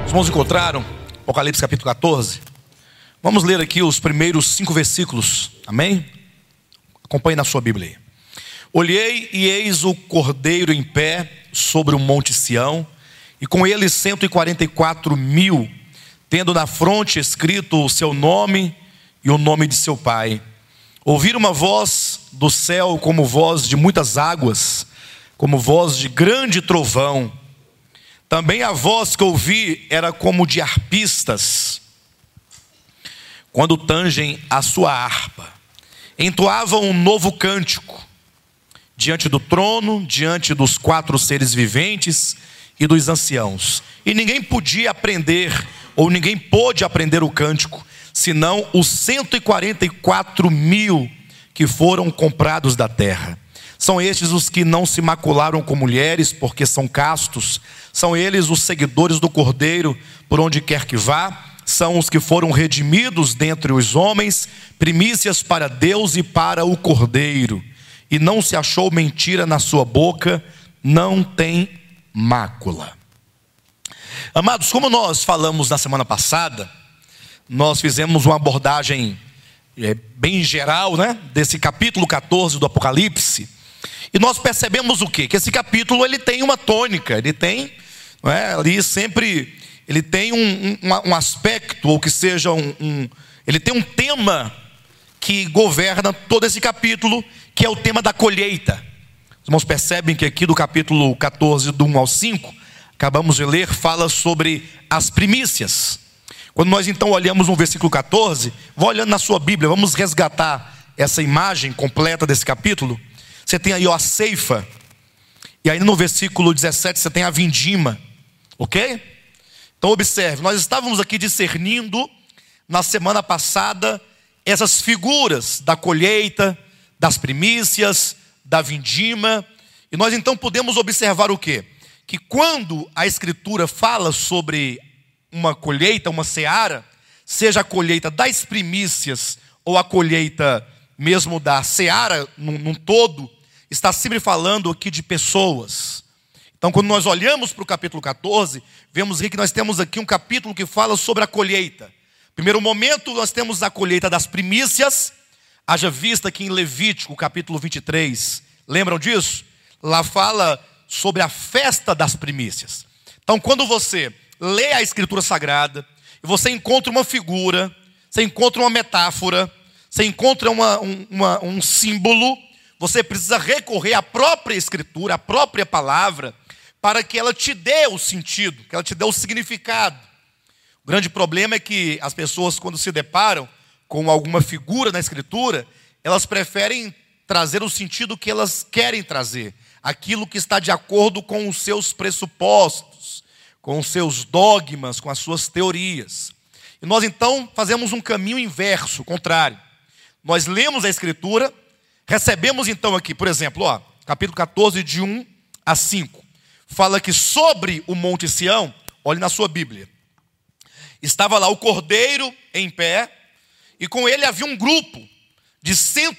Os irmãos encontraram Apocalipse capítulo 14? Vamos ler aqui os primeiros 5 versículos, amém? Acompanhe na sua Bíblia aí. Olhei e eis o Cordeiro em pé sobre o monte Sião, e com ele 144.000, tendo na fronte escrito o seu nome e o nome de seu pai. Ouvi uma voz do céu como voz de muitas águas, como voz de grande trovão. Também a voz que ouvi era como de arpistas, quando tangem a sua harpa. Entoavam um novo cântico diante do trono, diante dos 4 seres viventes e dos anciãos. E ninguém podia aprender, ou ninguém pôde aprender o cântico, senão os 144.000 que foram comprados da terra. São estes os que não se macularam com mulheres, porque são castos. São eles os seguidores do Cordeiro, por onde quer que vá. São os que foram redimidos dentre os homens, primícias para Deus e para o Cordeiro. E não se achou mentira na sua boca, não tem mácula. Amados, como nós falamos na semana passada, nós fizemos uma abordagem bem geral, desse capítulo 14 do Apocalipse. E nós percebemos o quê? Que esse capítulo ele tem uma tônica, ele tem, ali sempre, ele tem um aspecto, ou que seja ele tem um tema que governa todo esse capítulo, que é o tema da colheita. Os irmãos percebem que aqui do capítulo 14, do 1 ao 5, acabamos de ler, fala sobre as primícias. Quando nós então olhamos no versículo 14, vá olhando na sua Bíblia, vamos resgatar essa imagem completa desse capítulo. Você tem aí a ceifa, e aí no versículo 17 você tem a vindima, ok? Então observe, nós estávamos aqui discernindo na semana passada essas figuras da colheita, das primícias, da vindima, e nós então podemos observar o quê? Que quando a Escritura fala sobre uma colheita, uma seara, seja a colheita das primícias ou a colheita mesmo da seara num todo, está sempre falando aqui de pessoas. Então quando nós olhamos para o capítulo 14, vemos que nós temos aqui um capítulo que fala sobre a colheita. Primeiro momento nós temos a colheita das primícias, haja vista que em Levítico capítulo 23, lembram disso? Lá fala sobre a festa das primícias. Então quando você lê a Escritura Sagrada, e você encontra uma figura, você encontra uma metáfora, você encontra um símbolo, você precisa recorrer à própria Escritura, à própria palavra, para que ela te dê o sentido, que ela te dê o significado. O grande problema é que as pessoas, quando se deparam com alguma figura na Escritura, elas preferem trazer o sentido que elas querem trazer, aquilo que está de acordo com os seus pressupostos, com os seus dogmas, com as suas teorias. E nós então fazemos um caminho inverso, contrário. Nós lemos a Escritura, recebemos então aqui, por exemplo, capítulo 14, de 1 a 5. Fala que sobre o monte Sião, olhe na sua Bíblia, estava lá o Cordeiro em pé, e com ele havia um grupo de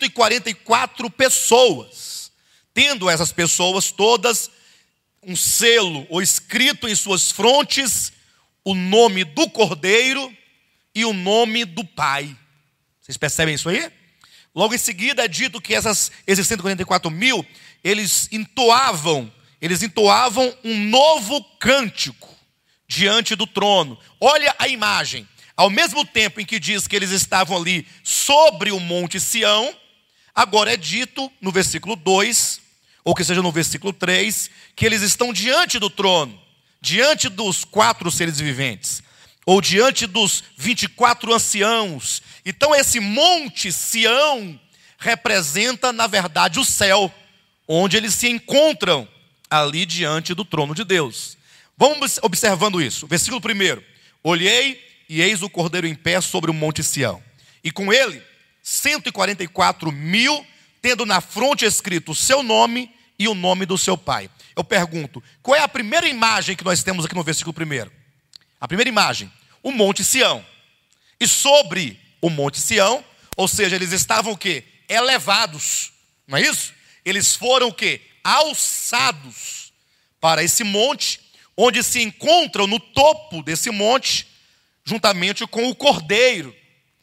144 pessoas, tendo essas pessoas todas um selo, ou escrito em suas frontes, o nome do Cordeiro e o nome do Pai. Vocês percebem isso aí? Logo em seguida é dito que esses 144.000, eles entoavam um novo cântico diante do trono. Olha a imagem. Ao mesmo tempo em que diz que eles estavam ali sobre o monte Sião, agora é dito no versículo 2, ou que seja no versículo 3, que eles estão diante do trono, diante dos 4 seres viventes, ou diante dos 24 anciãos. Então esse monte Sião representa, na verdade, o céu, onde eles se encontram ali diante do trono de Deus. Vamos observando isso. Versículo 1. Olhei e eis o Cordeiro em pé sobre o monte Sião, e com ele 144.000, tendo na fronte escrito o seu nome e o nome do seu pai. Eu pergunto, qual é a primeira imagem que nós temos aqui no versículo 1? A primeira imagem, o monte Sião. E sobre o monte Sião, ou seja, eles estavam o quê? Elevados, não é isso? Eles foram o quê? Alçados para esse monte, onde se encontram no topo desse monte, juntamente com o cordeiro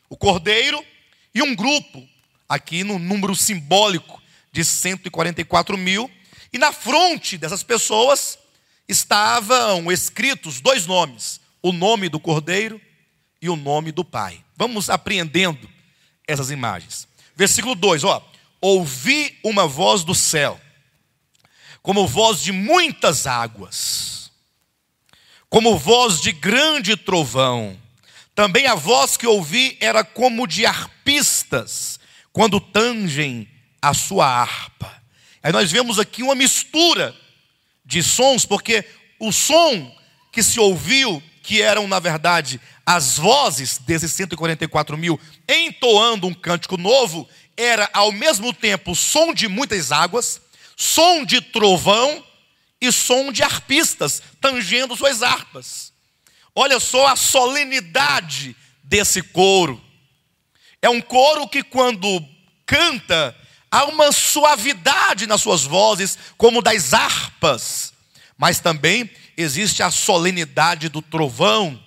e um grupo, aqui no número simbólico de 144 mil, e na fronte dessas pessoas estavam escritos dois nomes, o nome do cordeiro e o nome do Pai. Vamos apreendendo essas imagens. Versículo 2, ouvi uma voz do céu, como voz de muitas águas, como voz de grande trovão. Também a voz que ouvi era como de arpistas, quando tangem a sua harpa. Aí nós vemos aqui uma mistura de sons, porque o som que se ouviu, que eram na verdade as vozes desses 144 mil, entoando um cântico novo, era ao mesmo tempo som de muitas águas, som de trovão e som de arpistas, tangendo suas harpas. Olha só a solenidade desse coro. É um coro que quando canta, há uma suavidade nas suas vozes, como das harpas. Mas também existe a solenidade do trovão,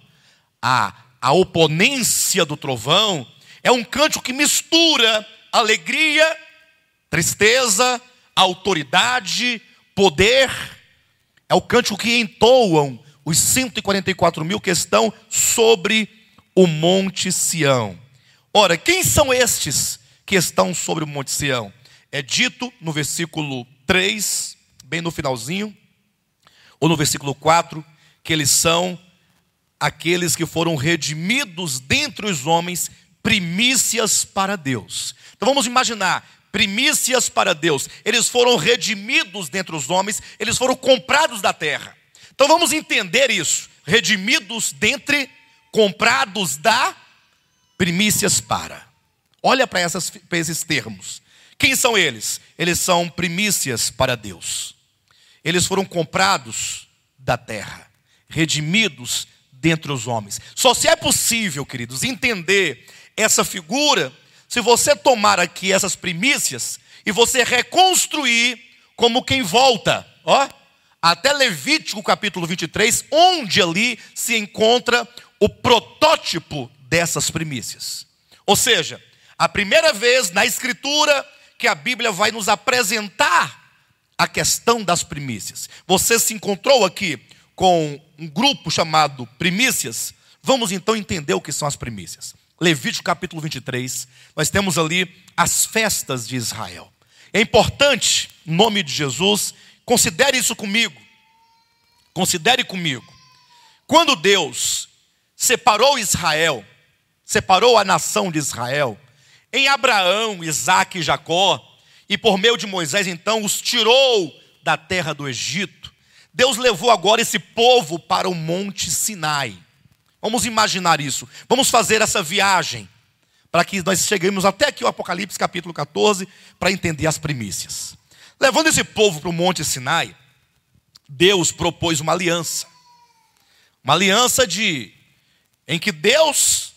a oponência do trovão. É um cântico que mistura alegria, tristeza, autoridade, poder. É o cântico que entoam os 144 mil que estão sobre o Monte Sião. Ora, quem são estes que estão sobre o Monte Sião? É dito no versículo 3, bem no finalzinho, ou no versículo 4, que eles são aqueles que foram redimidos dentre os homens, primícias para Deus. Então vamos imaginar, primícias para Deus. Eles foram redimidos dentre os homens, eles foram comprados da terra. Então vamos entender isso. Redimidos dentre, comprados da, primícias para. Olha para esses termos. Quem são eles? Eles são primícias para Deus. Eles foram comprados da terra, redimidos dentre os homens. Só se é possível, queridos, entender essa figura se você tomar aqui essas primícias e você reconstruir como quem volta, até Levítico capítulo 23, onde ali se encontra o protótipo dessas primícias. Ou seja, a primeira vez na Escritura que a Bíblia vai nos apresentar a questão das primícias. Você se encontrou aqui com um grupo chamado primícias. Vamos então entender o que são as primícias. Levítico capítulo 23, nós temos ali as festas de Israel. É importante, em nome de Jesus, considere isso comigo. Considere comigo. Quando Deus separou Israel, separou a nação de Israel, em Abraão, Isaque e Jacó, e por meio de Moisés então os tirou da terra do Egito, Deus levou agora esse povo para o Monte Sinai. Vamos imaginar isso. Vamos fazer essa viagem para que nós cheguemos até aqui o Apocalipse capítulo 14 para entender as primícias. Levando esse povo para o Monte Sinai, Deus propôs uma aliança. Uma aliança em que Deus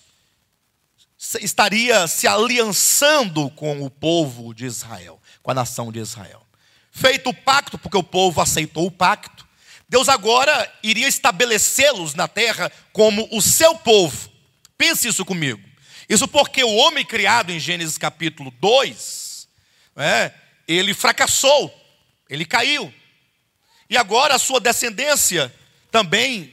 estaria se aliançando com o povo de Israel, com a nação de Israel. Feito o pacto, porque o povo aceitou o pacto, Deus agora iria estabelecê-los na terra como o seu povo. Pense isso comigo. Isso porque o homem criado em Gênesis capítulo 2, ele fracassou, ele caiu. E agora a sua descendência também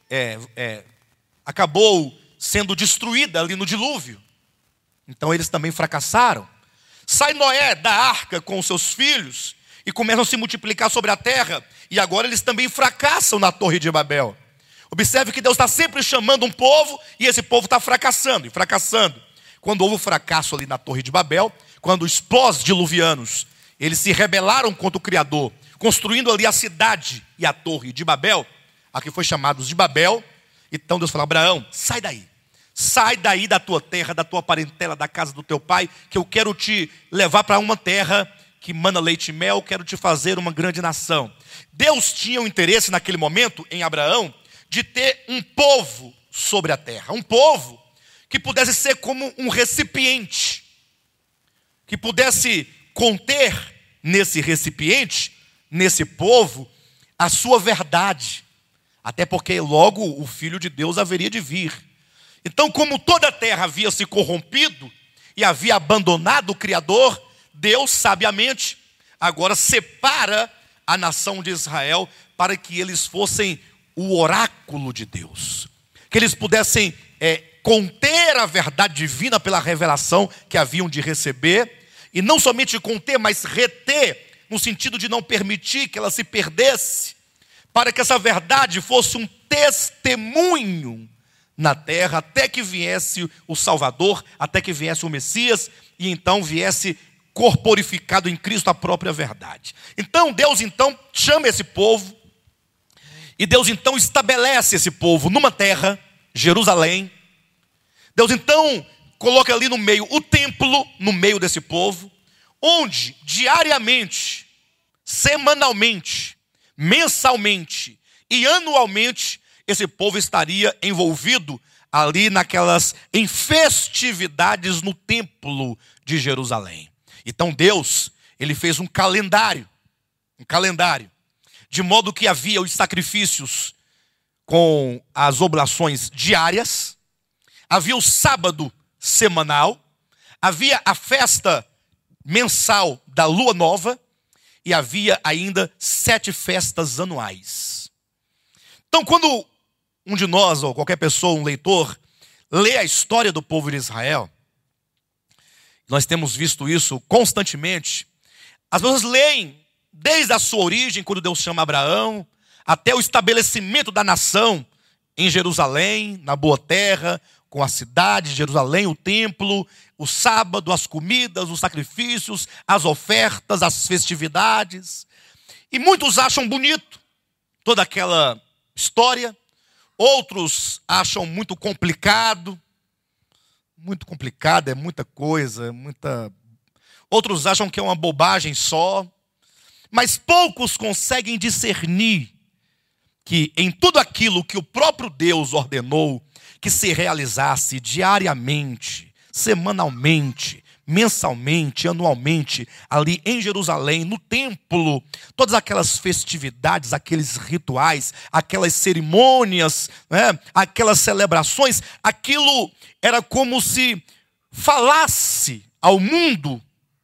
acabou sendo destruída ali no dilúvio. Então eles também fracassaram. Sai Noé da arca com os seus filhos e começam a se multiplicar sobre a terra. E agora eles também fracassam na Torre de Babel. Observe que Deus está sempre chamando um povo e esse povo está fracassando e fracassando. Quando houve o fracasso ali na Torre de Babel, quando os pós-diluvianos, eles se rebelaram contra o Criador, construindo ali a cidade e a Torre de Babel, a que foi chamados de Babel. Então Deus falou: Abraão, sai daí. Sai daí da tua terra, da tua parentela, da casa do teu pai, que eu quero te levar para uma terra que mana leite e mel, quero te fazer uma grande nação. Deus tinha um interesse naquele momento, em Abraão, de ter um povo sobre a terra. Um povo que pudesse ser como um recipiente, que pudesse conter nesse recipiente, nesse povo, a sua verdade, Até porque logo o Filho de Deus haveria de vir. Então, como toda a terra havia se corrompido e havia abandonado o Criador, Deus, sabiamente, agora separa a nação de Israel para que eles fossem o oráculo de Deus. Que eles pudessem conter a verdade divina pela revelação que haviam de receber. E não somente conter, mas reter, no sentido de não permitir que ela se perdesse. Para que essa verdade fosse um testemunho na terra, até que viesse o Salvador, até que viesse o Messias, e então viesse corporificado em Cristo a própria verdade. Então, Deus chama esse povo, e Deus então estabelece esse povo numa terra, Jerusalém. Deus então coloca ali no meio o templo, no meio desse povo, onde diariamente, semanalmente, mensalmente e anualmente, esse povo estaria envolvido ali em festividades no templo de Jerusalém. Então Deus, ele fez um calendário, de modo que havia os sacrifícios com as oblações diárias, havia o sábado semanal, havia a festa mensal da lua nova, e havia ainda 7 festas anuais. Então, quando um de nós, ou qualquer pessoa, um leitor, lê a história do povo de Israel, nós temos visto isso constantemente, as pessoas leem desde a sua origem, quando Deus chama Abraão, até o estabelecimento da nação em Jerusalém, na boa terra, com a cidade de Jerusalém, o templo, o sábado, as comidas, os sacrifícios, as ofertas, as festividades. E muitos acham bonito toda aquela história. Outros acham muito complicado. Muito complicado, é muita coisa, Outros acham que é uma bobagem só. Mas poucos conseguem discernir que em tudo aquilo que o próprio Deus ordenou que se realizasse diariamente, semanalmente, mensalmente, anualmente, ali em Jerusalém, no templo, todas aquelas festividades, aqueles rituais, aquelas cerimônias, aquelas celebrações, aquilo era como se falasse ao mundo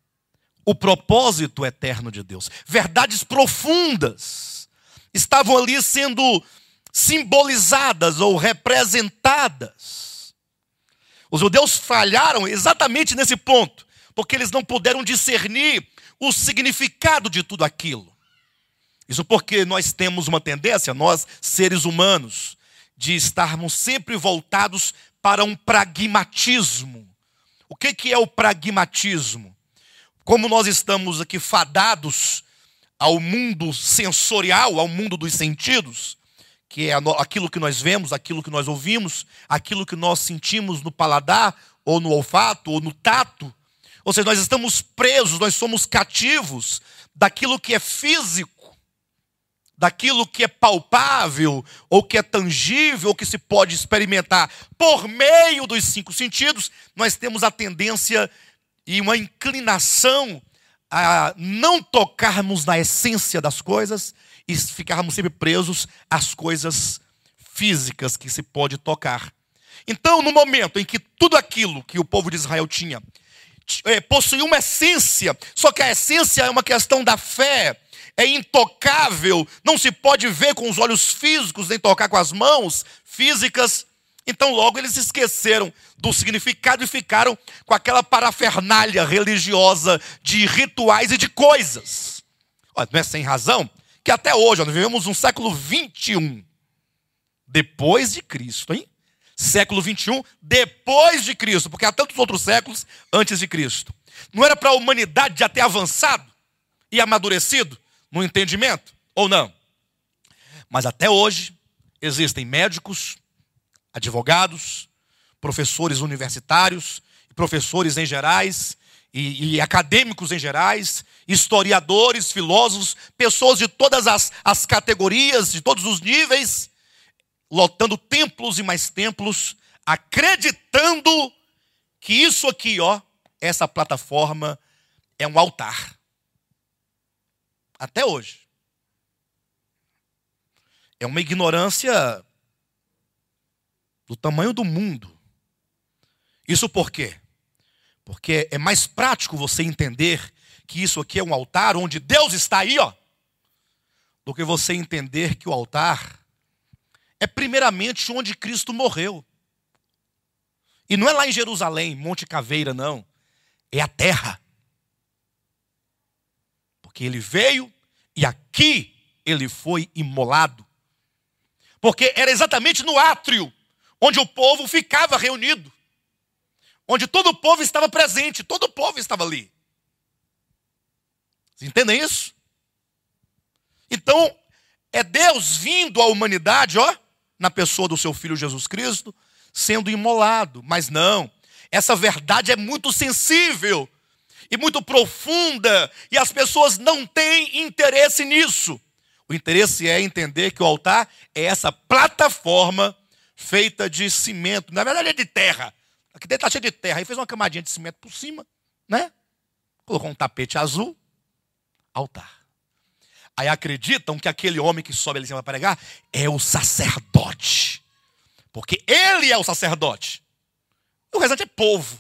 o propósito eterno de Deus. Verdades profundas estavam ali sendo simbolizadas ou representadas. Os judeus falharam exatamente nesse ponto, porque eles não puderam discernir o significado de tudo aquilo. Isso porque nós temos uma tendência, nós seres humanos, de estarmos sempre voltados para um pragmatismo. O que é o pragmatismo? Como nós estamos aqui fadados ao mundo sensorial, ao mundo dos sentidos, que é aquilo que nós vemos, aquilo que nós ouvimos, aquilo que nós sentimos no paladar, ou no olfato, ou no tato. Ou seja, nós estamos presos, nós somos cativos daquilo que é físico, daquilo que é palpável, ou que é tangível, ou que se pode experimentar. Por meio dos 5 sentidos, nós temos a tendência e uma inclinação a não tocarmos na essência das coisas e ficarmos sempre presos às coisas físicas que se pode tocar. Então, no momento em que tudo aquilo que o povo de Israel tinha possuía uma essência, só que a essência é uma questão da fé, é intocável, não se pode ver com os olhos físicos, nem tocar com as mãos físicas. Então logo eles esqueceram do significado e ficaram com aquela parafernália religiosa de rituais e de coisas. Olha, não é sem razão que até hoje, nós vivemos um século 21 depois de Cristo, hein? Século 21 depois de Cristo, porque há tantos outros séculos antes de Cristo. Não era para a humanidade já ter avançado e amadurecido no entendimento, ou não? Mas até hoje existem médicos, advogados, professores universitários, professores em gerais e acadêmicos em gerais, historiadores, filósofos, pessoas de todas as categorias, de todos os níveis, lotando templos e mais templos, acreditando que isso aqui, essa plataforma é um altar. Até hoje. é uma ignorância do tamanho do mundo. Isso por quê? Porque é mais prático você entender que isso aqui é um altar onde Deus está aí, ó, do que você entender que o altar é primeiramente onde Cristo morreu. E não é lá em Jerusalém, Monte Caveira, não. É a terra. Porque ele veio e aqui ele foi imolado. Porque era exatamente no átrio onde o povo ficava reunido. Onde todo o povo estava presente, todo o povo estava ali. Vocês entendem isso? Então, é Deus vindo à humanidade, ó, na pessoa do seu Filho Jesus Cristo, sendo imolado. Mas não, essa verdade é muito sensível e muito profunda, e as pessoas não têm interesse nisso. O interesse é entender que o altar é essa plataforma feita de cimento, na verdade é de terra. Aqui dentro está cheio de terra, aí fez uma camadinha de cimento por cima, né? Colocou um tapete azul, altar. Aí acreditam que aquele homem que sobe ali em cima para pregar é o sacerdote. Porque ele é o sacerdote. O restante é povo.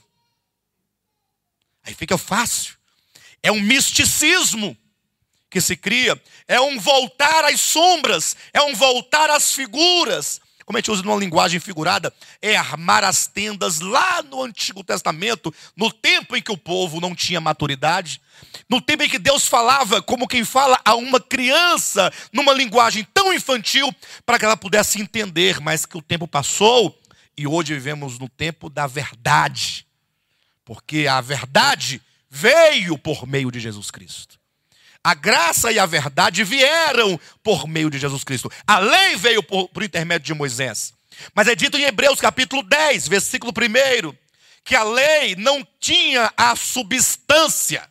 Aí fica fácil. É um misticismo que se cria. É um voltar às sombras. É um voltar às figuras. Como a gente usa numa linguagem figurada, é armar as tendas lá no Antigo Testamento, no tempo em que o povo não tinha maturidade, no tempo em que Deus falava como quem fala a uma criança, numa linguagem tão infantil, para que ela pudesse entender, mas que o tempo passou, e hoje vivemos no tempo da verdade, porque a verdade veio por meio de Jesus Cristo. A graça e a verdade vieram por meio de Jesus Cristo. A lei veio por intermédio de Moisés. Mas é dito em Hebreus capítulo 10, versículo 1, que a lei não tinha a substância.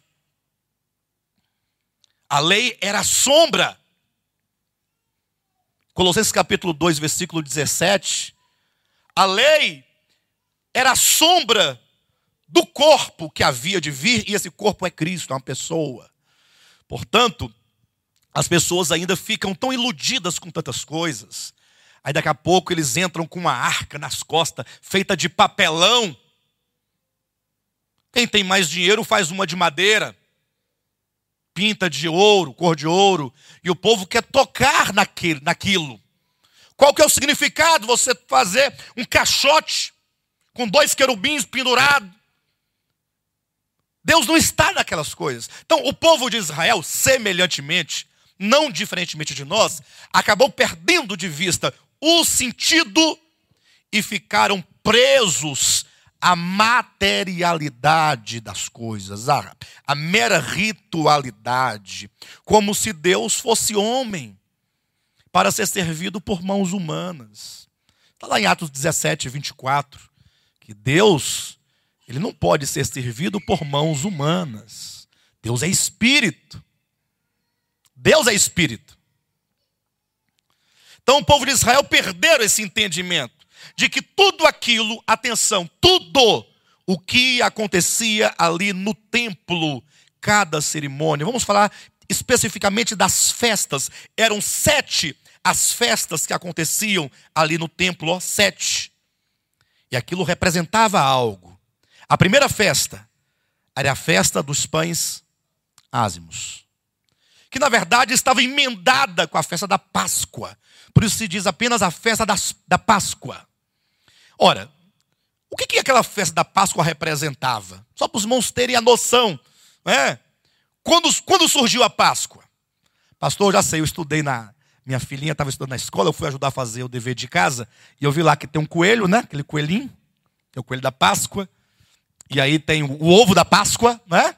A lei era sombra. Colossenses capítulo 2, versículo 17. A lei era a sombra do corpo que havia de vir, e esse corpo é Cristo, é uma pessoa. Portanto, as pessoas ainda ficam tão iludidas com tantas coisas. Aí daqui a pouco eles entram com uma arca nas costas, feita de papelão. Quem tem mais dinheiro faz uma de madeira, pinta de ouro, cor de ouro, e o povo quer tocar naquilo. Qual que é o significado? Você fazer um caixote com 2 querubins pendurados. Deus não está naquelas coisas. Então, o povo de Israel, semelhantemente, não diferentemente de nós, acabou perdendo de vista o sentido e ficaram presos à materialidade das coisas, a mera ritualidade, como se Deus fosse homem para ser servido por mãos humanas. Está lá em Atos 17, 24, que Deus, ele não pode ser servido por mãos humanas. Deus é espírito. Deus é espírito. Então o povo de Israel perderam esse entendimento de que tudo aquilo, atenção, tudo o que acontecia ali no templo, cada cerimônia, vamos falar especificamente das festas, eram 7 as festas que aconteciam ali no templo, 7. E aquilo representava algo. A primeira festa era a festa dos pães ázimos, que na verdade estava emendada com a festa da Páscoa. Por isso se diz apenas a festa da Páscoa. Ora, o que aquela festa da Páscoa representava? Só para os irmãos terem a noção, né? Quando surgiu a Páscoa? Pastor, eu já sei, eu estudei minha filhinha estava estudando na escola, eu fui ajudar a fazer o dever de casa, e eu vi lá que tem um coelho, né? Aquele coelhinho, que é o coelho da Páscoa. E aí tem o ovo da Páscoa, né?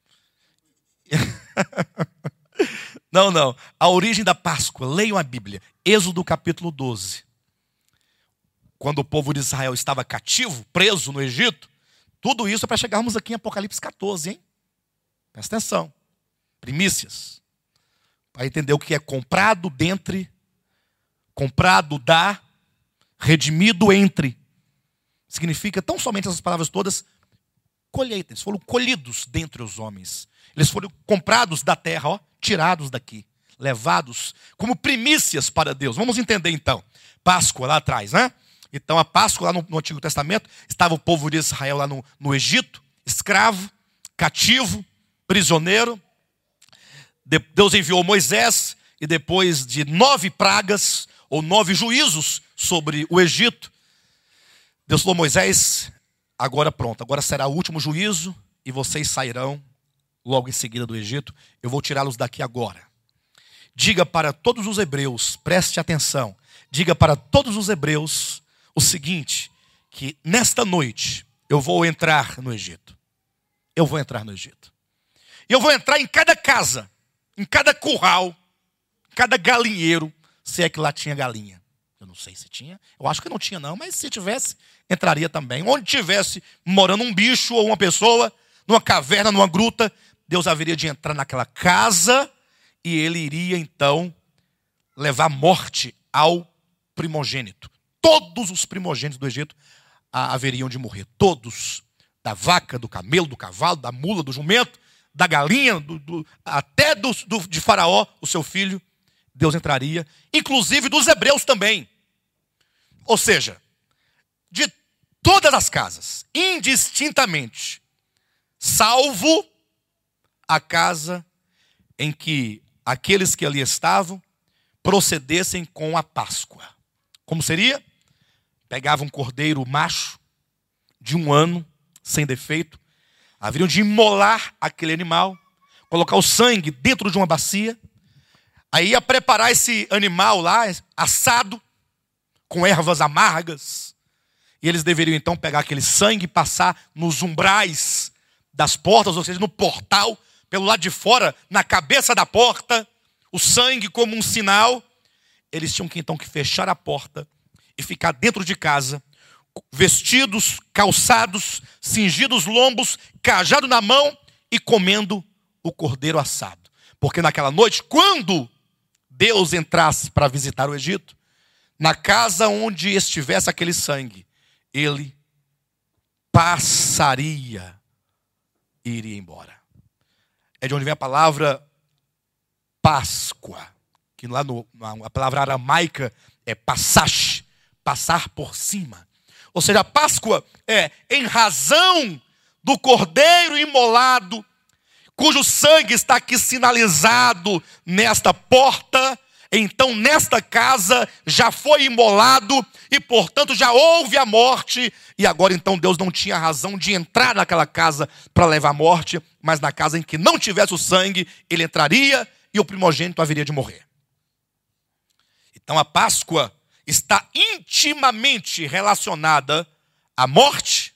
Não. A origem da Páscoa, leiam a Bíblia. Êxodo capítulo 12. Quando o povo de Israel estava cativo, preso no Egito. Tudo isso é para chegarmos aqui em Apocalipse 14, hein? Presta atenção. Primícias. Para entender o que é comprado dentre, comprado da, redimido entre. Significa tão somente essas palavras todas, colheita. Eles foram colhidos dentre os homens. Eles foram comprados da terra, ó, tirados daqui. levados como primícias para Deus. Vamos entender então. Páscoa lá atrás, né? Então a Páscoa lá no Antigo Testamento, estava o povo de Israel lá no Egito, escravo, cativo, prisioneiro. Deus enviou Moisés e depois de 9 pragas ou 9 juízos sobre o Egito, Deus falou: Moisés, agora pronto, agora será o último juízo e vocês sairão logo em seguida do Egito. Eu vou tirá-los daqui agora. Diga para todos os hebreus, preste atenção, diga para todos os hebreus o seguinte, que nesta noite eu vou entrar no Egito. Eu vou entrar no Egito. E eu vou entrar em cada casa, em cada curral, em cada galinheiro, se é que lá tinha galinha. Eu não sei se tinha, eu acho que não tinha não, mas se tivesse, entraria também. Onde tivesse morando um bicho ou uma pessoa, numa caverna, numa gruta, Deus haveria de entrar naquela casa e ele iria então levar morte ao primogênito. Todos os primogênitos do Egito haveriam de morrer. Todos. Da vaca, do camelo, do cavalo, da mula, do jumento, da galinha, até de Faraó, o seu filho. Deus entraria, inclusive dos hebreus também. Ou seja, de todas as casas, indistintamente, salvo a casa em que aqueles que ali estavam procedessem com a Páscoa. Como seria? Pegava um cordeiro macho de 1 ano, sem defeito, haveriam de imolar aquele animal, colocar o sangue dentro de uma bacia, aí ia preparar esse animal lá, assado, com ervas amargas, e eles deveriam então pegar aquele sangue e passar nos umbrais das portas, ou seja, no portal, pelo lado de fora, na cabeça da porta, o sangue como um sinal. Eles tinham que então fechar a porta e ficar dentro de casa, vestidos, calçados, cingidos lombos, cajado na mão e comendo o cordeiro assado. Porque naquela noite, quando Deus entrasse para visitar o Egito, na casa onde estivesse aquele sangue, ele passaria e iria embora. É de onde vem a palavra Páscoa, que lá a palavra aramaica é passash, passar por cima. Ou seja, a Páscoa é em razão do cordeiro imolado, cujo sangue está aqui sinalizado nesta porta. Então nesta casa já foi imolado e portanto já houve a morte. E agora então Deus não tinha razão de entrar naquela casa para levar a morte, mas na casa em que não tivesse o sangue, ele entraria e o primogênito haveria de morrer. Então a Páscoa está intimamente relacionada à morte,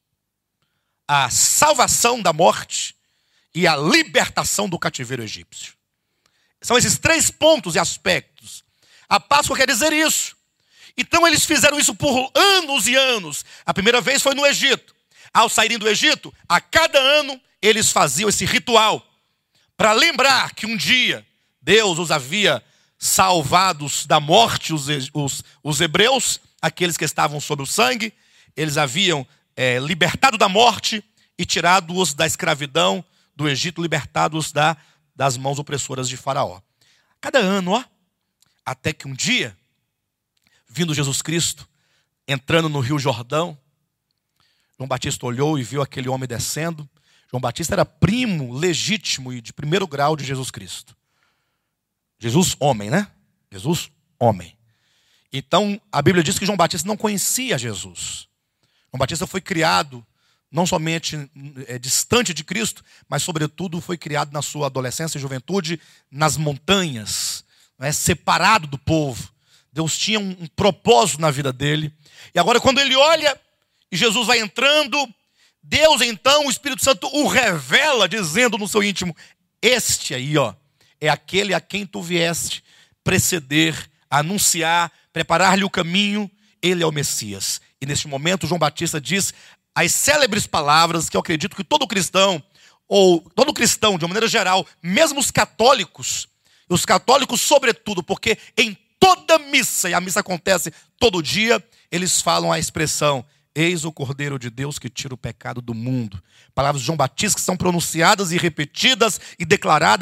à salvação da morte e à libertação do cativeiro egípcio. São esses 3 pontos e aspectos. A Páscoa quer dizer isso. Então eles fizeram isso por anos e anos. A primeira vez foi no Egito. Ao saírem do Egito, a cada ano eles faziam esse ritual para lembrar que um dia Deus os havia salvados da morte, os hebreus, aqueles que estavam sob o sangue. Eles haviam libertado da morte e tirado-os da escravidão do Egito, libertados das mãos opressoras de Faraó. Cada ano, até que um dia, vindo Jesus Cristo, entrando no Rio Jordão, João Batista olhou e viu aquele homem descendo. João Batista era primo legítimo e de 1º grau de Jesus Cristo. Jesus homem, né? Jesus homem. Então, a Bíblia diz que João Batista não conhecia Jesus. João Batista foi criado não somente distante de Cristo, mas sobretudo foi criado na sua adolescência e juventude nas montanhas, separado do povo. Deus tinha um propósito na vida dele. E agora quando ele olha e Jesus vai entrando, Deus então, o Espírito Santo o revela, dizendo no seu íntimo: este aí, é aquele a quem tu vieste preceder, anunciar, preparar-lhe o caminho. Ele é o Messias. E neste momento João Batista diz as célebres palavras que eu acredito que todo cristão, ou todo cristão de uma maneira geral, mesmo os católicos sobretudo, porque em toda missa, e a missa acontece todo dia, eles falam a expressão: eis o Cordeiro de Deus que tira o pecado do mundo. Palavras de João Batista que são pronunciadas e repetidas e declaradas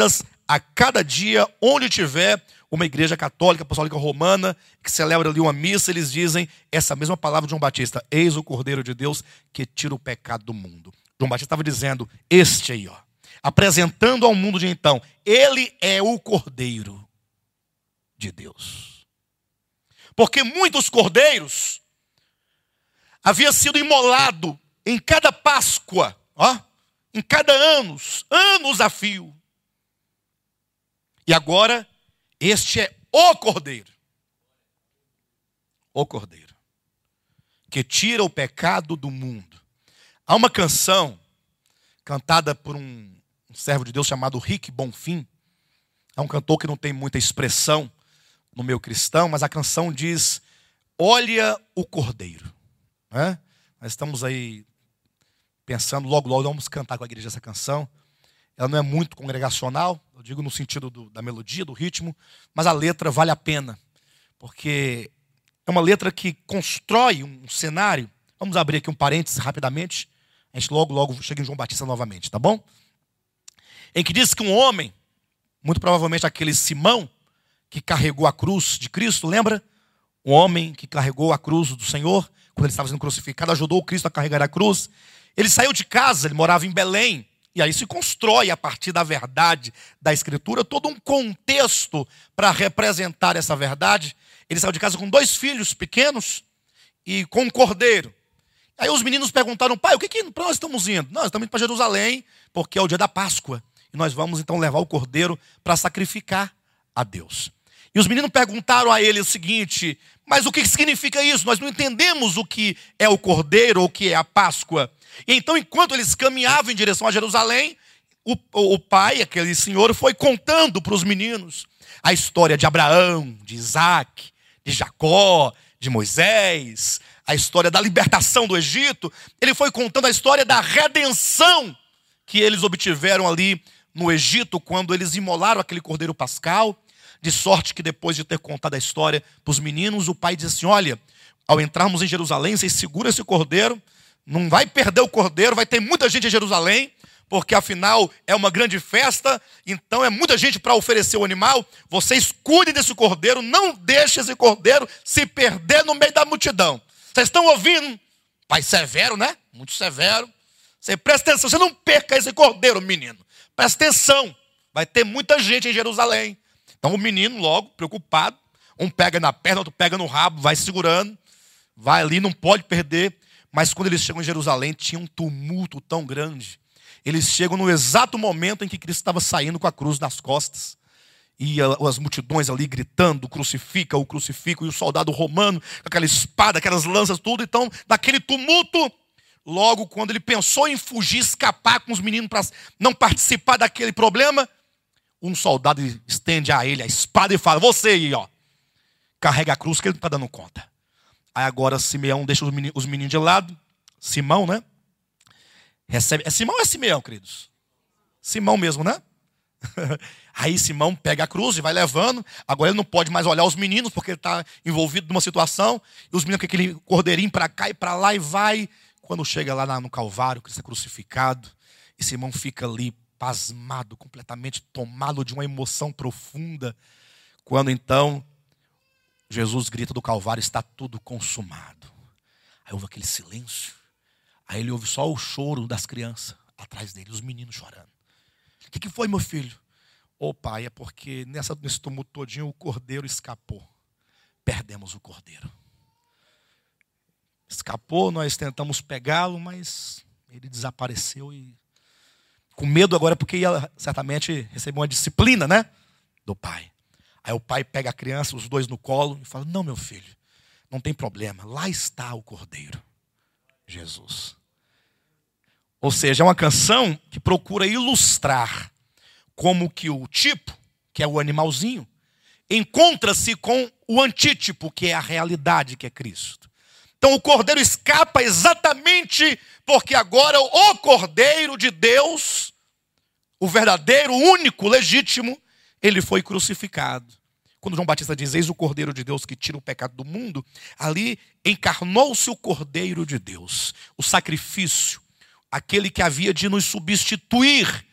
a cada dia, onde tiver uma igreja católica, apostólica romana, que celebra ali uma missa, eles dizem essa mesma palavra de João Batista: eis o Cordeiro de Deus que tira o pecado do mundo. João Batista estava dizendo, este aí, ó, apresentando ao mundo de então, ele é o Cordeiro de Deus. Porque muitos cordeiros haviam sido imolados em cada Páscoa, ó, em cada anos a fio. E agora, este é o Cordeiro que tira o pecado do mundo. Há uma canção cantada por um servo de Deus chamado Rick Bonfim. É um cantor que não tem muita expressão no meio cristão, mas a canção diz: olha o Cordeiro. Nós estamos aí pensando, logo vamos cantar com a igreja essa canção. Ela não é muito congregacional, eu digo no sentido da melodia, do ritmo, mas a letra vale a pena, porque é uma letra que constrói um cenário. Vamos abrir aqui um parênteses rapidamente, a gente logo chega em João Batista novamente, tá bom? Em que diz que um homem, muito provavelmente aquele Simão, que carregou a cruz de Cristo, lembra? Um homem que carregou a cruz do Senhor, quando ele estava sendo crucificado, ajudou o Cristo a carregar a cruz. Ele saiu de casa, ele morava em Belém, e aí se constrói, a partir da verdade da Escritura, todo um contexto para representar essa verdade. Ele saiu de casa com 2 filhos pequenos e com um cordeiro. Aí os meninos perguntaram: pai, para nós estamos indo? Nós estamos indo para Jerusalém, porque é o dia da Páscoa. E nós vamos então levar o cordeiro para sacrificar a Deus. E os meninos perguntaram a ele o seguinte: mas o que significa isso? Nós não entendemos o que é o cordeiro ou o que é a Páscoa. E então, enquanto eles caminhavam em direção a Jerusalém, o pai, aquele senhor, foi contando para os meninos a história de Abraão, de Isaac, de Jacó, de Moisés, a história da libertação do Egito. Ele foi contando a história da redenção que eles obtiveram ali no Egito, quando eles imolaram aquele cordeiro pascal. De sorte que depois de ter contado a história para os meninos, o pai disse assim: olha, ao entrarmos em Jerusalém, vocês seguram esse cordeiro, não vai perder o cordeiro, vai ter muita gente em Jerusalém, porque afinal é uma grande festa, então é muita gente para oferecer o animal. Vocês cuidem desse cordeiro, não deixem esse cordeiro se perder no meio da multidão. Vocês estão ouvindo? Pai severo, né? Muito severo. Você presta atenção, você não perca esse cordeiro, menino. Presta atenção, vai ter muita gente em Jerusalém. Então o menino, logo, preocupado, um pega na perna, outro pega no rabo, vai segurando, vai ali, não pode perder. Mas quando eles chegam em Jerusalém, tinha um tumulto tão grande. Eles chegam no exato momento em que Cristo estava saindo com a cruz nas costas. E as multidões ali gritando: crucifica, o crucifica. E o soldado romano, com aquela espada, aquelas lanças, tudo. Então, daquele tumulto, logo quando ele pensou em fugir, escapar com os meninos para não participar daquele problema, um soldado estende a ele a espada e fala: você aí, ó, carrega a cruz que ele não está dando conta. Aí agora Simeão deixa os meninos de lado. Simão, né? Recebe. É Simão ou é Simeão, queridos? Simão mesmo, né? Aí Simão pega a cruz e vai levando. Agora ele não pode mais olhar os meninos, porque ele está envolvido numa situação. E os meninos com aquele cordeirinho para cá e para lá e vai. Quando chega lá no Calvário, Cristo é crucificado, e Simão fica ali pasmado, completamente tomado de uma emoção profunda. Quando então Jesus grita do Calvário: está tudo consumado. Aí houve aquele silêncio. Aí ele ouve só o choro das crianças atrás dele, os meninos chorando. O que foi, meu filho? Ô pai, é porque nesse tumulto todinho o cordeiro escapou. Perdemos o cordeiro. Escapou, nós tentamos pegá-lo, mas ele desapareceu. E com medo agora, porque ia certamente receber uma disciplina, né? Do pai. Aí o pai pega a criança, os 2 no colo, e fala: não, meu filho, não tem problema, lá está o cordeiro, Jesus. Ou seja, é uma canção que procura ilustrar como que o tipo, que é o animalzinho, encontra-se com o antítipo, que é a realidade, que é Cristo. Então o cordeiro escapa exatamente porque agora o cordeiro de Deus, o verdadeiro, único, legítimo, ele foi crucificado. Quando João Batista diz: eis o cordeiro de Deus que tira o pecado do mundo, ali encarnou-se o cordeiro de Deus, o sacrifício, aquele que havia de nos substituir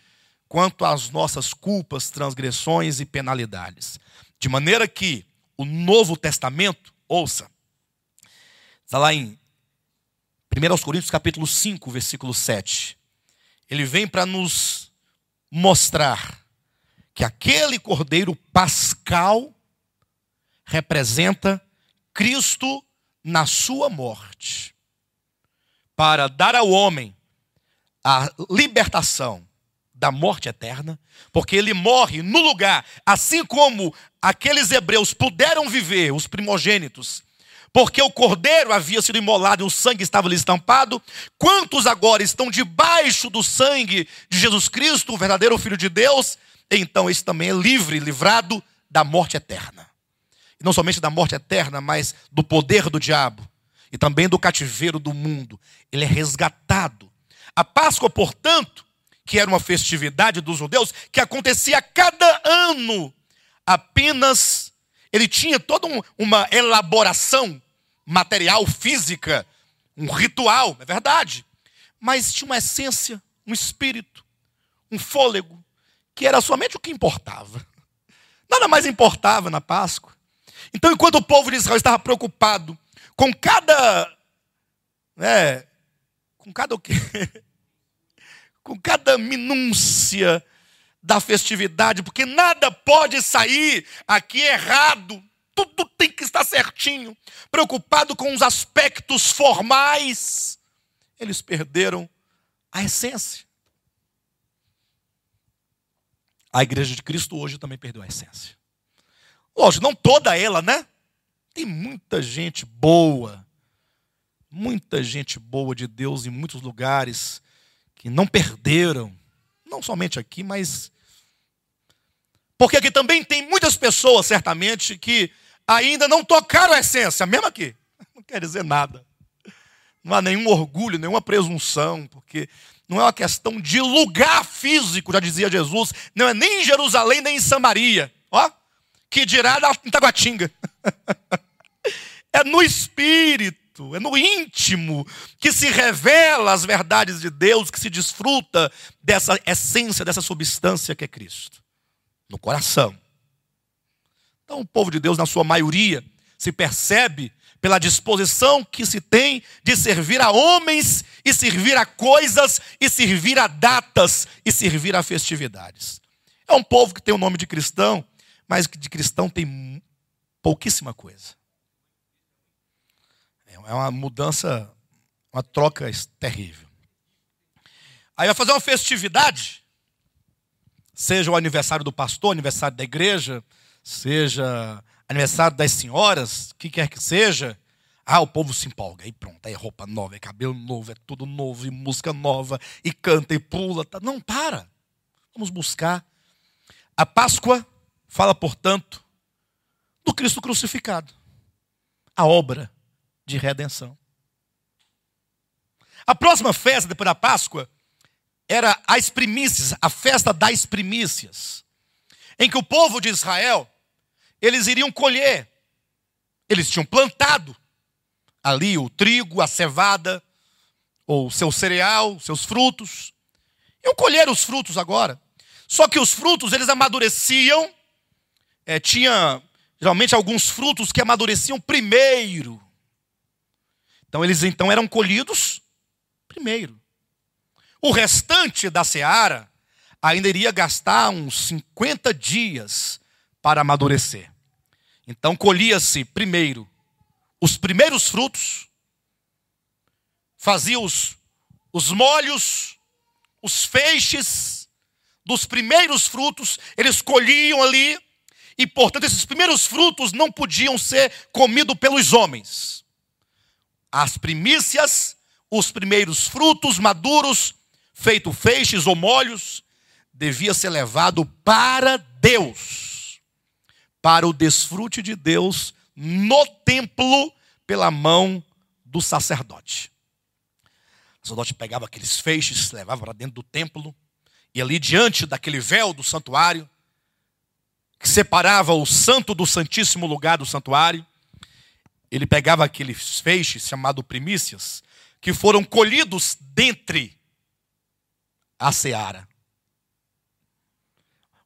quanto às nossas culpas, transgressões e penalidades. De maneira que o Novo Testamento, ouça, está lá em 1 Coríntios capítulo 5, versículo 7. Ele vem para nos mostrar que aquele cordeiro pascal representa Cristo na sua morte, para dar ao homem a libertação da morte eterna, porque ele morre no lugar, assim como aqueles hebreus puderam viver, os primogênitos, porque o cordeiro havia sido imolado e o sangue estava ali estampado. Quantos agora estão debaixo do sangue de Jesus Cristo, o verdadeiro Filho de Deus? Então esse também é livrado da morte eterna. E não somente da morte eterna, mas do poder do diabo e também do cativeiro do mundo. Ele é resgatado. A Páscoa, portanto, que era uma festividade dos judeus, que acontecia a cada ano, apenas ele tinha toda uma elaboração material, física, um ritual, é verdade, mas tinha uma essência, um espírito, um fôlego, que era somente o que importava. Nada mais importava na Páscoa. Então, enquanto o povo de Israel estava preocupado com cada o quê? Com cada minúcia da festividade, porque nada pode sair aqui errado, tudo tem que estar certinho. Preocupado com os aspectos formais, eles perderam a essência. A igreja de Cristo hoje também perdeu a essência. Lógico, não toda ela, né? Tem muita gente boa de Deus em muitos lugares, que não perderam, não somente aqui, mas... Porque aqui também tem muitas pessoas, certamente, que ainda não tocaram a essência, mesmo aqui. Não quer dizer nada. Não há nenhum orgulho, nenhuma presunção, porque não é uma questão de lugar físico, já dizia Jesus, não é nem em Jerusalém, nem em Samaria. Ó, que dirá em Taguatinga. É no espírito, é no íntimo que se revela as verdades de Deus, que se desfruta dessa essência, dessa substância que é Cristo. No coração. Então o povo de Deus, na sua maioria, se percebe pela disposição que se tem de servir a homens, e servir a coisas, e servir a datas, e servir a festividades. É um povo que tem o nome de cristão, mas que de cristão tem pouquíssima coisa. É uma mudança, uma troca terrível. Aí vai fazer uma festividade, seja o aniversário do pastor, aniversário da igreja, seja aniversário das senhoras, o que quer que seja. O povo se empolga, aí pronto, aí é roupa nova, é cabelo novo, é tudo novo, e música nova, e canta e pula. Tá. Não, para. Vamos buscar. A Páscoa fala, portanto, do Cristo crucificado. A obra de redenção. A próxima festa, depois da Páscoa, era as primícias, a festa das primícias, em que o povo de Israel, eles iriam colher. Eles tinham plantado ali o trigo, a cevada, ou o seu cereal, seus frutos. Iam colher os frutos agora. Só que os frutos, eles amadureciam. Tinha, geralmente, alguns frutos que amadureciam primeiro. Então, eles eram colhidos primeiro. O restante da seara ainda iria gastar uns 50 dias para amadurecer. Então, colhia-se primeiro os primeiros frutos, fazia os molhos, os feixes dos primeiros frutos, eles colhiam ali, e, portanto, esses primeiros frutos não podiam ser comidos pelos homens. As primícias, os primeiros frutos maduros, feito feixes ou molhos, devia ser levado para Deus, para o desfrute de Deus no templo, pela mão do sacerdote. O sacerdote pegava aqueles feixes, levava para dentro do templo, e ali diante daquele véu do santuário, que separava o santo do santíssimo lugar do santuário, ele pegava aqueles feixes, chamados primícias, que foram colhidos dentre a seara.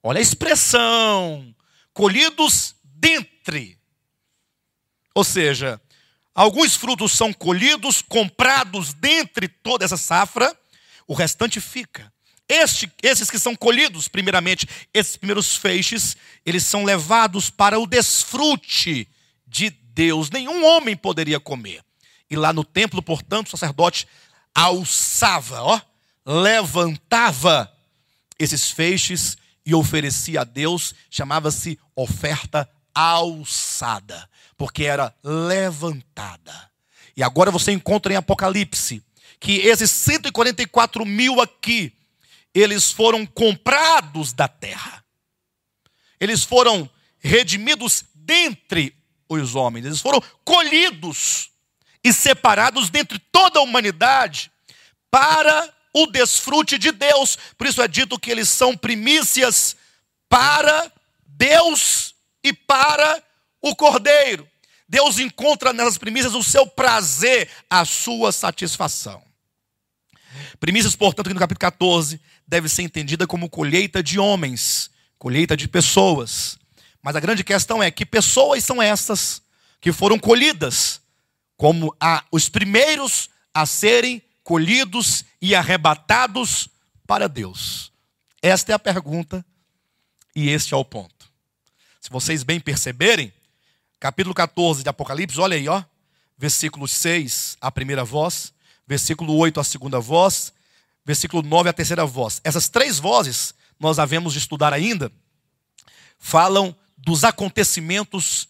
Olha a expressão, colhidos dentre. Ou seja, alguns frutos são colhidos, comprados dentre toda essa safra, o restante fica. Esses que são colhidos, primeiramente, esses primeiros feixes, eles são levados para o desfrute de Deus. Nenhum homem poderia comer. E lá no templo, portanto, o sacerdote alçava, levantava esses feixes e oferecia a Deus. Chamava-se oferta alçada, porque era levantada. E agora você encontra em Apocalipse que esses 144 mil aqui, eles foram comprados da terra. Eles foram redimidos dentre os homens. Eles foram colhidos e separados dentre toda a humanidade para o desfrute de Deus. Por isso é dito que eles são primícias para Deus e para o Cordeiro. Deus encontra nessas primícias o seu prazer, a sua satisfação. Primícias, portanto, aqui no capítulo 14, deve ser entendida como colheita de homens, colheita de pessoas. Mas a grande questão é que pessoas são essas que foram colhidas, como os primeiros a serem colhidos e arrebatados para Deus. Esta é a pergunta e este é o ponto. Se vocês bem perceberem, capítulo 14 de Apocalipse, olha aí, versículo 6, a primeira voz, versículo 8, a segunda voz, versículo 9, a terceira voz. Essas três vozes, nós havemos de estudar ainda, falam dos acontecimentos,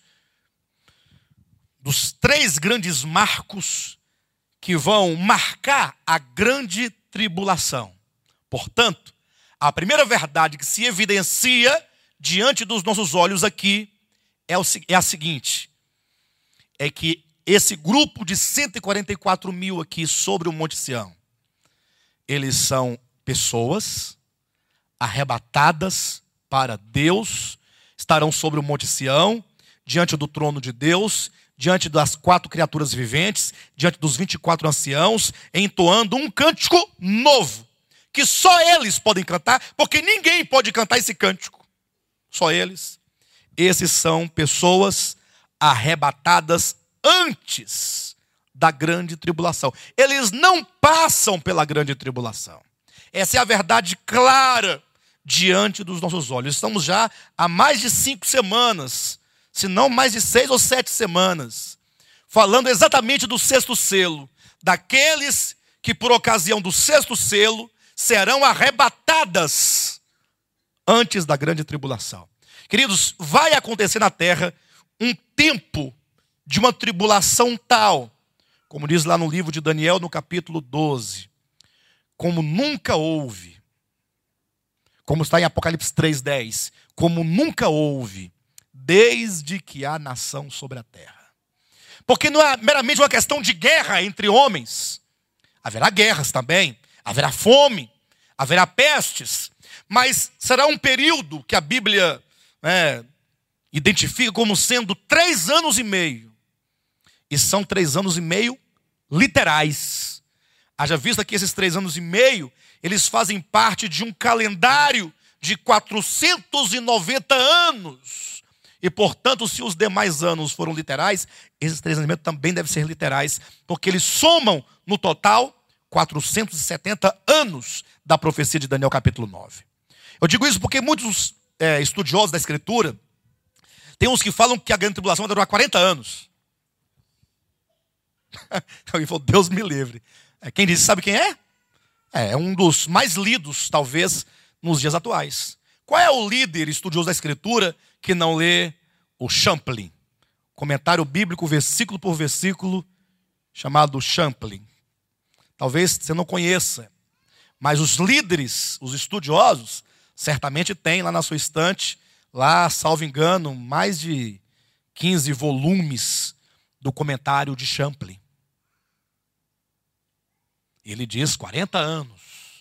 dos três grandes marcos que vão marcar a grande tribulação. Portanto, a primeira verdade que se evidencia diante dos nossos olhos aqui é a seguinte: é que esse grupo de 144 mil aqui sobre o Monte Sião, eles são pessoas arrebatadas para Deus, estarão sobre o Monte Sião, diante do trono de Deus, diante das 4 criaturas viventes, diante dos 24 anciãos, entoando um cântico novo, que só eles podem cantar, porque ninguém pode cantar esse cântico, só eles. Esses são pessoas arrebatadas antes da grande tribulação. Eles não passam pela grande tribulação. Essa é a verdade clara diante dos nossos olhos. Estamos já há mais de 5 semanas, se não mais de 6 ou 7 semanas, falando exatamente do 6º selo, daqueles que por ocasião do 6º selo serão arrebatadas antes da grande tribulação. Queridos, vai acontecer na terra um tempo de uma tribulação tal, como diz lá no livro de Daniel, no capítulo 12, como nunca houve, como está em Apocalipse 3:10, como nunca houve, desde que há nação sobre a terra. Porque não é meramente uma questão de guerra entre homens. Haverá guerras também, haverá fome, haverá pestes, mas será um período que a Bíblia identifica como sendo 3 anos e meio. E são 3 anos e meio literais. Haja vista que esses 3 anos e meio, eles fazem parte de um calendário de 490 anos. E, portanto, se os demais anos foram literais, esses 3 anos e meio também devem ser literais, porque eles somam, no total, 470 anos da profecia de Daniel, capítulo 9. Eu digo isso porque muitos estudiosos da Escritura, tem uns que falam que a grande tribulação vai durar 40 anos. Alguém falou, Deus me livre. Quem disse, sabe quem é? É um dos mais lidos, talvez, nos dias atuais. Qual é o líder estudioso da Escritura que não lê o Champlin? Comentário bíblico, versículo por versículo, chamado Champlin. Talvez você não conheça, mas os líderes, os estudiosos, certamente têm lá na sua estante, lá, salvo engano, mais de 15 volumes do comentário de Champlin. Ele diz 40 anos.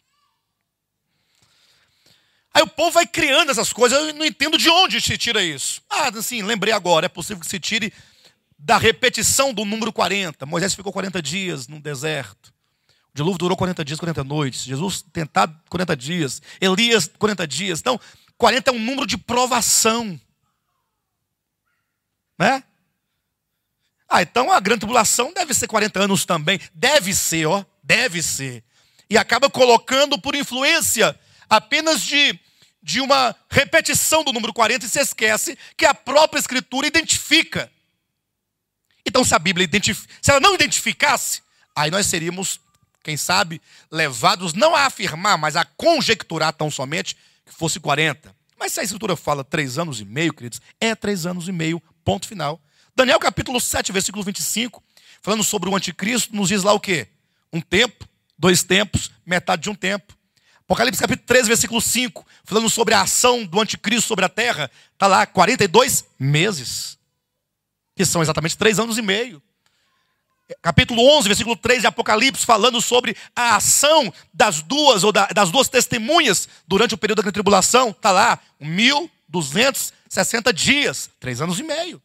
Aí o povo vai criando essas coisas, eu não entendo de onde se tira isso. Assim, lembrei agora, é possível que se tire da repetição do número 40. Moisés ficou 40 dias no deserto. O dilúvio durou 40 dias, 40 noites. Jesus tentado 40 dias. Elias 40 dias. Então, 40 é um número de provação. Né? Então a grande tribulação deve ser 40 anos também. Deve ser, deve ser. E acaba colocando por influência apenas de uma repetição do número 40 e se esquece que a própria Escritura identifica. Então se a Bíblia se ela não identificasse, aí nós seríamos, quem sabe, levados não a afirmar, mas a conjecturar tão somente que fosse 40. Mas se a Escritura fala 3 anos e meio, queridos, é 3 anos e meio, ponto final. Daniel capítulo 7, versículo 25, falando sobre o anticristo, nos diz lá o quê? 1 tempo, 2 tempos, metade de 1 tempo. Apocalipse capítulo 13, versículo 5, falando sobre a ação do anticristo sobre a terra, está lá 42 meses, que são exatamente 3 anos e meio. Capítulo 11, versículo 3 de Apocalipse, falando sobre a ação das duas testemunhas durante o período da grande tribulação, está lá 1260 dias, 3 anos e meio.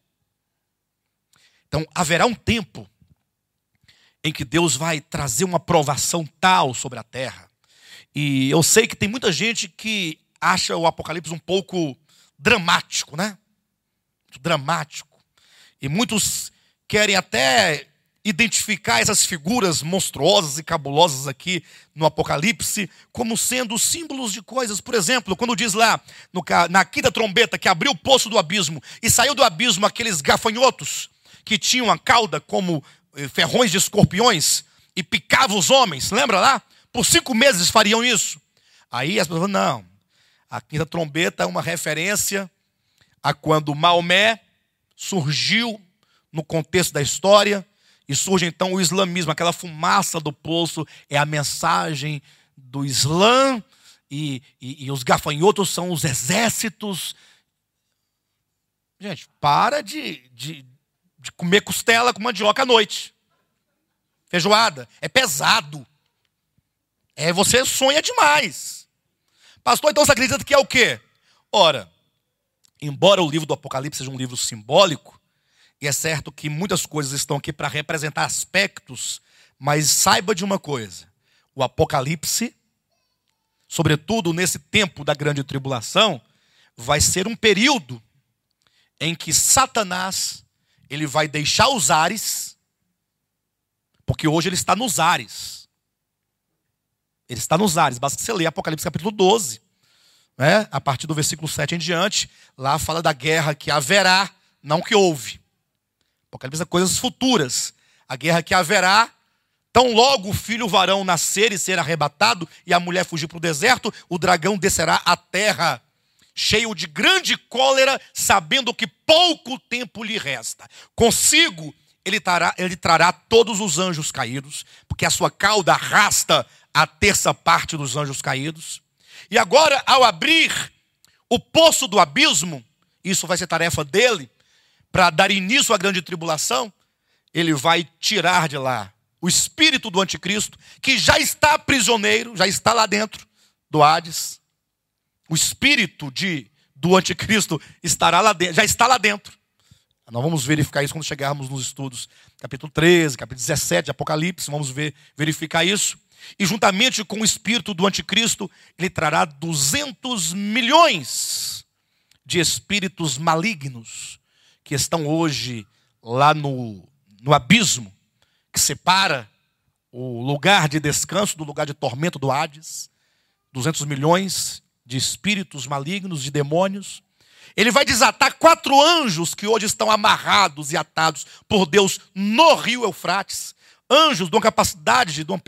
Então, haverá um tempo em que Deus vai trazer uma provação tal sobre a terra. E eu sei que tem muita gente que acha o Apocalipse um pouco dramático, né? Muito dramático. E muitos querem até identificar essas figuras monstruosas e cabulosas aqui no Apocalipse como sendo símbolos de coisas. Por exemplo, quando diz lá, na quinta trombeta, que abriu o poço do abismo e saiu do abismo aqueles gafanhotos que tinham a cauda como ferrões de escorpiões e picavam os homens, lembra lá? Por 5 meses fariam isso. Aí as pessoas falam, não, a quinta trombeta é uma referência a quando Maomé surgiu no contexto da história e surge então o islamismo, aquela fumaça do poço é a mensagem do Islã e os gafanhotos são os exércitos. Gente, para de comer costela com mandioca à noite. Feijoada. É pesado. Você sonha demais. Pastor, então você acredita que é o quê? Ora, embora o livro do Apocalipse seja um livro simbólico, e é certo que muitas coisas estão aqui para representar aspectos, mas saiba de uma coisa. O Apocalipse, sobretudo nesse tempo da grande tribulação, vai ser um período em que Satanás ele vai deixar os ares, porque hoje ele está nos ares. Ele está nos ares. Basta que você ler Apocalipse capítulo 12, né? A partir do versículo 7 em diante, lá fala da guerra que haverá, não que houve. Apocalipse é coisas futuras. A guerra que haverá, tão logo o filho varão nascer e ser arrebatado, e a mulher fugir para o deserto, o dragão descerá à terra, cheio de grande cólera, sabendo que pouco tempo lhe resta. Consigo ele trará todos os anjos caídos, porque a sua cauda arrasta a terça parte dos anjos caídos. E agora, ao abrir o poço do abismo, isso vai ser tarefa dele, para dar início à grande tribulação, ele vai tirar de lá o espírito do anticristo, que já está prisioneiro, já está lá dentro do Hades. O espírito do anticristo estará lá dentro, já está lá dentro. Nós vamos verificar isso quando chegarmos nos estudos. Capítulo 13, capítulo 17 de Apocalipse, vamos verificar isso. E juntamente com o espírito do anticristo, ele trará 200 milhões de espíritos malignos que estão hoje lá no abismo, que separa o lugar de descanso do lugar de tormento do Hades. 200 milhões de espíritos malignos, de demônios. Ele vai desatar 4 anjos que hoje estão amarrados e atados por Deus no rio Eufrates. Anjos de uma capacidade, de uma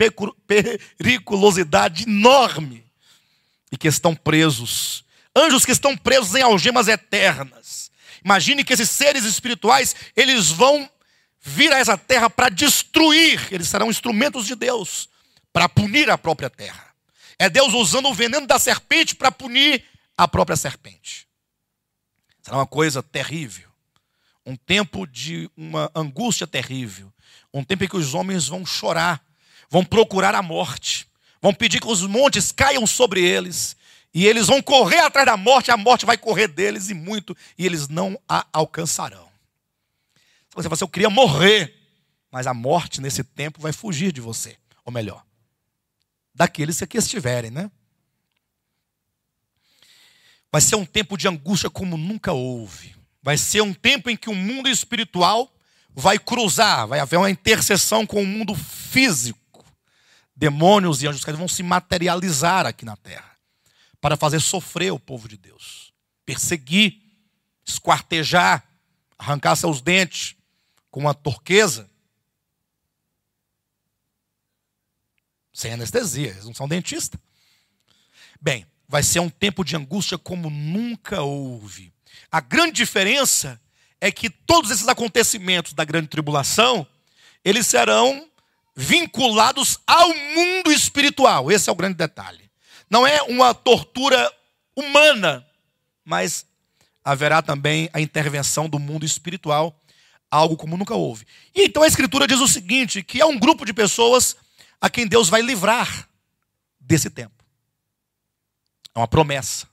periculosidade enorme. E que estão presos. Anjos que estão presos em algemas eternas. Imagine que esses seres espirituais, eles vão vir a essa terra para destruir. Eles serão instrumentos de Deus para punir a própria terra. É Deus usando o veneno da serpente para punir a própria serpente. Será uma coisa terrível. Um tempo de uma angústia terrível. Um tempo em que os homens vão chorar, vão procurar a morte, vão pedir que os montes caiam sobre eles, e eles vão correr atrás da morte, a morte vai correr deles e muito, e eles não a alcançarão. Você fala assim, eu queria morrer, mas a morte nesse tempo vai fugir de você. Ou melhor, daqueles que aqui estiverem, né? Vai ser um tempo de angústia como nunca houve. Vai ser um tempo em que o mundo espiritual vai cruzar, vai haver uma interseção com o mundo físico. Demônios e anjos vão se materializar aqui na terra para fazer sofrer o povo de Deus, perseguir, esquartejar, arrancar seus dentes com uma torqueza, sem anestesia, eles não são dentistas. Bem, vai ser um tempo de angústia como nunca houve. A grande diferença é que todos esses acontecimentos da grande tribulação, eles serão vinculados ao mundo espiritual. Esse é o grande detalhe. Não é uma tortura humana, mas haverá também a intervenção do mundo espiritual, algo como nunca houve. E então a Escritura diz o seguinte, que é um grupo de pessoas a quem Deus vai livrar desse tempo. É uma promessa.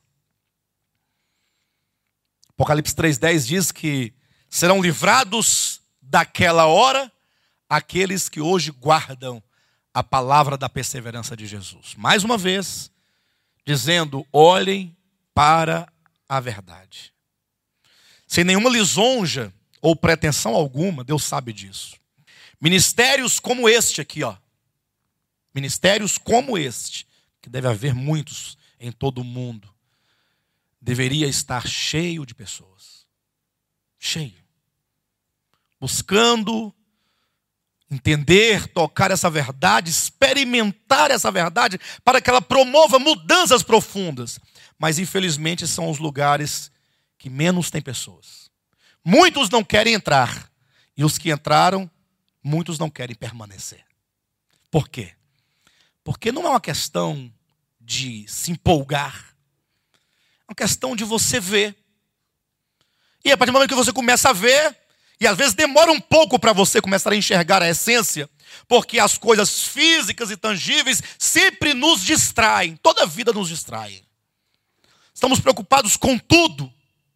Apocalipse 3:10 diz que serão livrados daquela hora aqueles que hoje guardam a palavra da perseverança de Jesus. Mais uma vez, dizendo, olhem para a verdade. Sem nenhuma lisonja ou pretensão alguma, Deus sabe disso. Ministérios como este aqui, ó. Ministérios como este, que deve haver muitos em todo o mundo, deveria estar cheio de pessoas. Cheio. Buscando entender, tocar essa verdade, experimentar essa verdade, para que ela promova mudanças profundas. Mas infelizmente são os lugares que menos tem pessoas. Muitos não querem entrar. E os que entraram, muitos não querem permanecer. Por quê? Porque não é uma questão de se empolgar. É uma questão de você ver. E a partir do momento que você começa a ver, e às vezes demora um pouco para você começar a enxergar a essência, porque as coisas físicas e tangíveis sempre nos distraem. Toda a vida nos distrai. Estamos preocupados com tudo.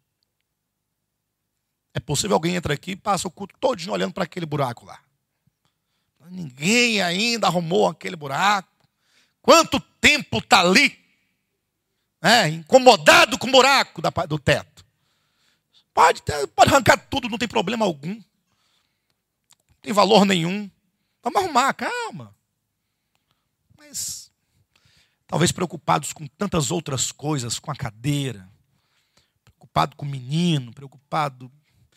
É possível alguém entra aqui e passa o culto todinho olhando para aquele buraco lá. Ninguém ainda arrumou aquele buraco. Quanto tempo está ali? Incomodado com o buraco do teto. Pode arrancar tudo, não tem problema algum. Não tem valor nenhum. Vamos arrumar, calma. Mas talvez preocupados com tantas outras coisas, com a cadeira. Preocupado com o menino, preocupado.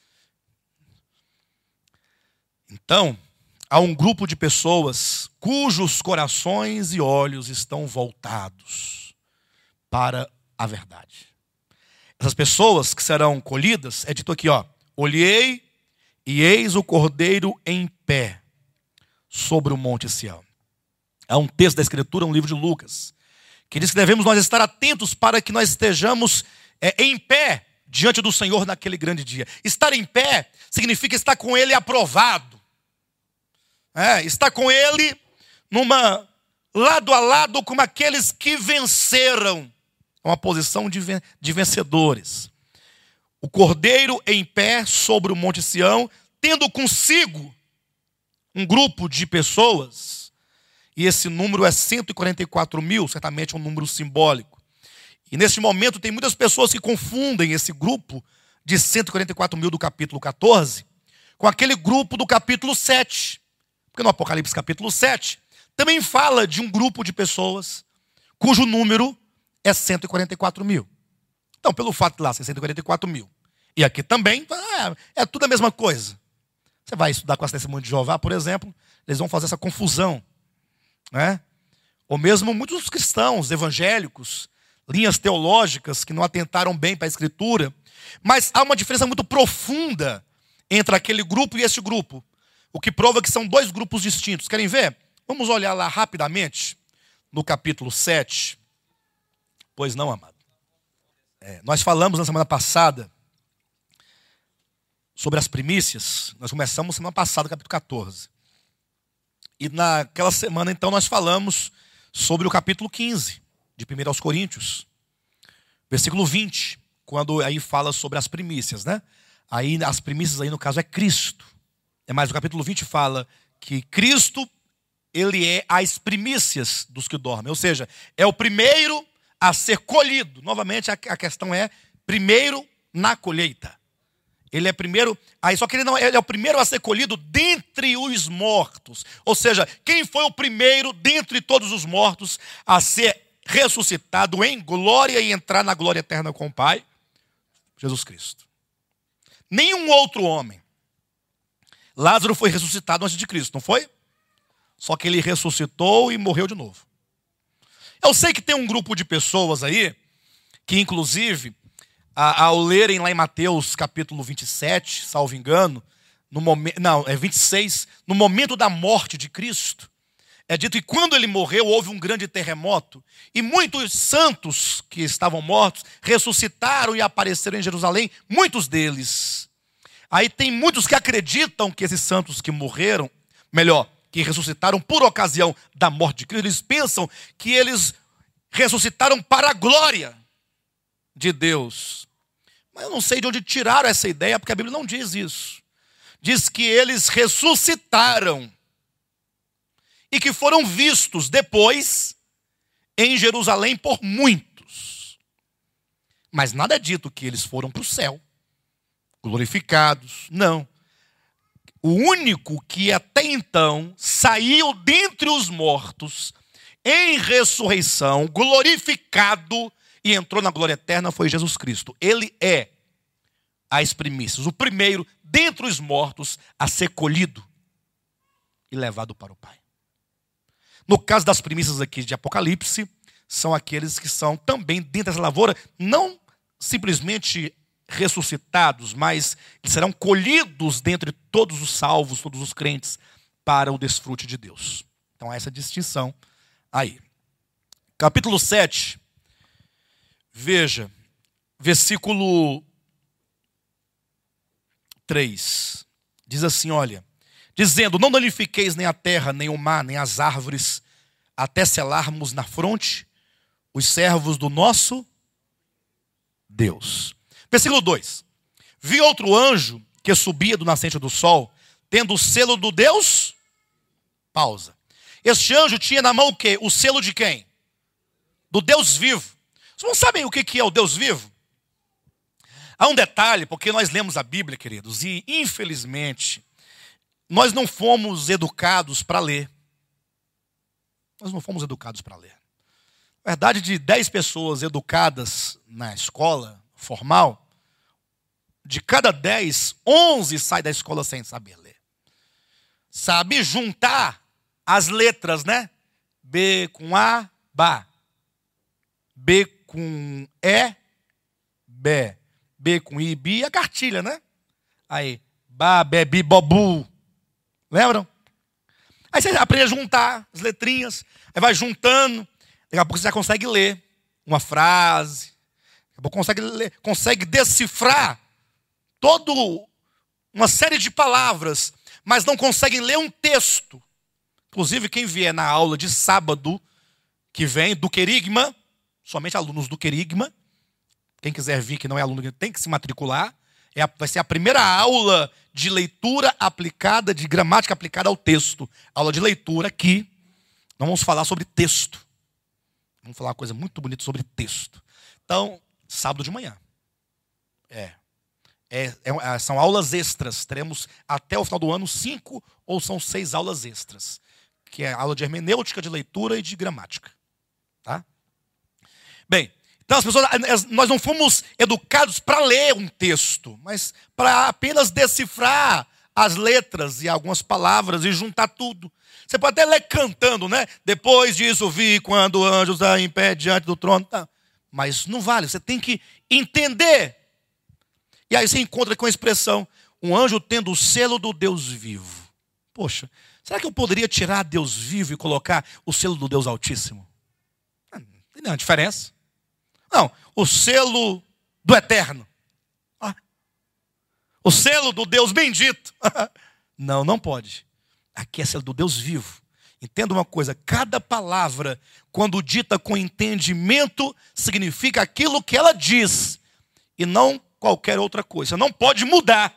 Então, há um grupo de pessoas cujos corações e olhos estão voltados para a verdade. Essas pessoas que serão colhidas, é dito aqui, ó, olhei e eis o Cordeiro em pé sobre o monte Sião. Há um texto da Escritura, um livro de Lucas, que diz que devemos nós estar atentos para que nós estejamos em pé diante do Senhor naquele grande dia. Estar em pé significa estar com Ele aprovado. Estar com Ele lado a lado com aqueles que venceram. Uma posição de vencedores. O Cordeiro em pé sobre o monte Sião, tendo consigo um grupo de pessoas, e esse número é 144 mil, certamente um número simbólico. E nesse momento tem muitas pessoas que confundem esse grupo de 144 mil do capítulo 14 com aquele grupo do capítulo 7. Porque no Apocalipse capítulo 7 também fala de um grupo de pessoas cujo número é 144 mil. Então, pelo fato de lá ser 144 mil, e aqui também, é tudo a mesma coisa. Você vai estudar com as testemunhas de Jeová, por exemplo, eles vão fazer essa confusão. Ou mesmo muitos cristãos evangélicos, linhas teológicas que não atentaram bem para a Escritura. Mas há uma diferença muito profunda entre aquele grupo e este grupo. O que prova que são dois grupos distintos. Querem ver? Vamos olhar lá rapidamente, no capítulo 7. Pois não, amado. Nós falamos na semana passada sobre as primícias. Nós começamos semana passada, capítulo 14. E naquela semana, então, nós falamos sobre o capítulo 15, de 1 aos Coríntios. Versículo 20, quando aí fala sobre as primícias, né? Aí as primícias aí, no caso, é Cristo. Mas o capítulo 20 fala que Cristo, ele é as primícias dos que dormem. Ou seja, é o primeiro a ser colhido. Novamente, a questão é, primeiro na colheita. Ele é primeiro, só que ele é o primeiro a ser colhido dentre os mortos. Ou seja, quem foi o primeiro dentre todos os mortos a ser ressuscitado em glória e entrar na glória eterna com o Pai? Jesus Cristo. Nenhum outro homem. Lázaro foi ressuscitado antes de Cristo, não foi? Só que ele ressuscitou e morreu de novo. Eu sei que tem um grupo de pessoas aí, que inclusive, ao lerem lá em Mateus capítulo 27, salvo engano, 26, no momento da morte de Cristo, é dito que quando ele morreu houve um grande terremoto, e muitos santos que estavam mortos ressuscitaram e apareceram em Jerusalém, muitos deles. Aí tem muitos que acreditam que esses santos que morreram, que ressuscitaram por ocasião da morte de Cristo, eles pensam que eles ressuscitaram para a glória de Deus. Mas eu não sei de onde tiraram essa ideia, porque a Bíblia não diz isso. Diz que eles ressuscitaram e que foram vistos depois em Jerusalém por muitos. Mas nada é dito que eles foram para o céu, glorificados. Não. O único que até então saiu dentre os mortos em ressurreição, glorificado e entrou na glória eterna foi Jesus Cristo. Ele é as primícias, o primeiro dentre os mortos a ser colhido e levado para o Pai. No caso das primícias aqui de Apocalipse, são aqueles que são também dentro dessa lavoura, não simplesmente ressuscitados, mas eles serão colhidos dentre todos os salvos, todos os crentes, para o desfrute de Deus. Então, essa distinção aí. Capítulo 7, veja, versículo 3. Diz assim, olha, dizendo, não danifiqueis nem a terra, nem o mar, nem as árvores, até selarmos na fronte os servos do nosso Deus. Versículo 2. Vi outro anjo que subia do nascente do sol, tendo o selo do Deus. Pausa. Este anjo tinha na mão o quê? O selo de quem? Do Deus vivo. Vocês não sabem o que é o Deus vivo? Há um detalhe, porque nós lemos a Bíblia, queridos, e infelizmente, nós não fomos educados para ler. Nós não fomos educados para ler. Na verdade, de 10 pessoas educadas na escola formal, de cada 10, 11 sai da escola sem saber ler. Sabe juntar as letras, né? B com A, Bá. B com E, Bé. B com I, Bi, a cartilha, né? Aí, Bá, Bé, Bi, Bobu. Lembram? Aí você aprende a juntar as letrinhas, aí vai juntando, daqui a pouco você já consegue ler uma frase, daqui a pouco consegue decifrar toda uma série de palavras, mas não conseguem ler um texto. Inclusive, quem vier na aula de sábado que vem, do Querigma, somente alunos do Querigma, quem quiser vir que não é aluno, tem que se matricular, vai ser a primeira aula de leitura aplicada, de gramática aplicada ao texto. Aula de leitura aqui, nós vamos falar sobre texto. Vamos falar uma coisa muito bonita sobre texto. Então, sábado de manhã. São aulas extras. Teremos até o final do ano 5 ou são 6 aulas extras. Que é aula de hermenêutica, de leitura e de gramática. Tá? Bem, então nós não fomos educados para ler um texto, mas para apenas decifrar as letras e algumas palavras e juntar tudo. Você pode até ler cantando, né? Depois disso vi quando anjos em pé diante do trono. Tá. Mas não vale, você tem que entender. E aí você encontra com a expressão, um anjo tendo o selo do Deus vivo. Poxa, será que eu poderia tirar Deus vivo e colocar o selo do Deus Altíssimo? Não tem nenhuma diferença. Não, o selo do Eterno. O selo do Deus bendito. Não pode. Aqui é selo do Deus vivo. Entenda uma coisa, cada palavra, quando dita com entendimento, significa aquilo que ela diz. E não qualquer outra coisa. Você não pode mudar.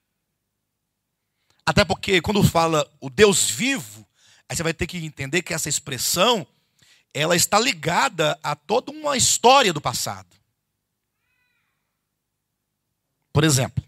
Até porque quando fala o Deus vivo, aí você vai ter que entender que essa expressão, ela está ligada a toda uma história do passado. Por exemplo,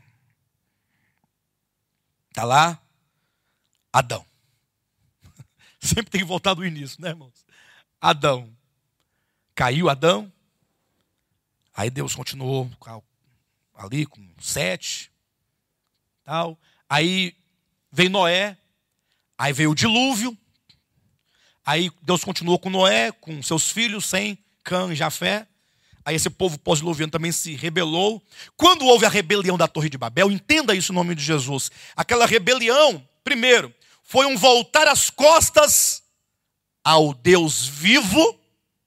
está lá Adão. Sempre tem que voltar do início, né, irmãos? Adão. Caiu Adão. Aí Deus continuou ali com 7. Tal. Aí veio Noé. Aí veio o dilúvio. Aí Deus continuou com Noé, com seus filhos, Sem, Cã e Jafé. Aí esse povo pós-diluviano também se rebelou. Quando houve a rebelião da Torre de Babel, entenda isso em nome de Jesus. Aquela rebelião, primeiro, foi um voltar as costas ao Deus vivo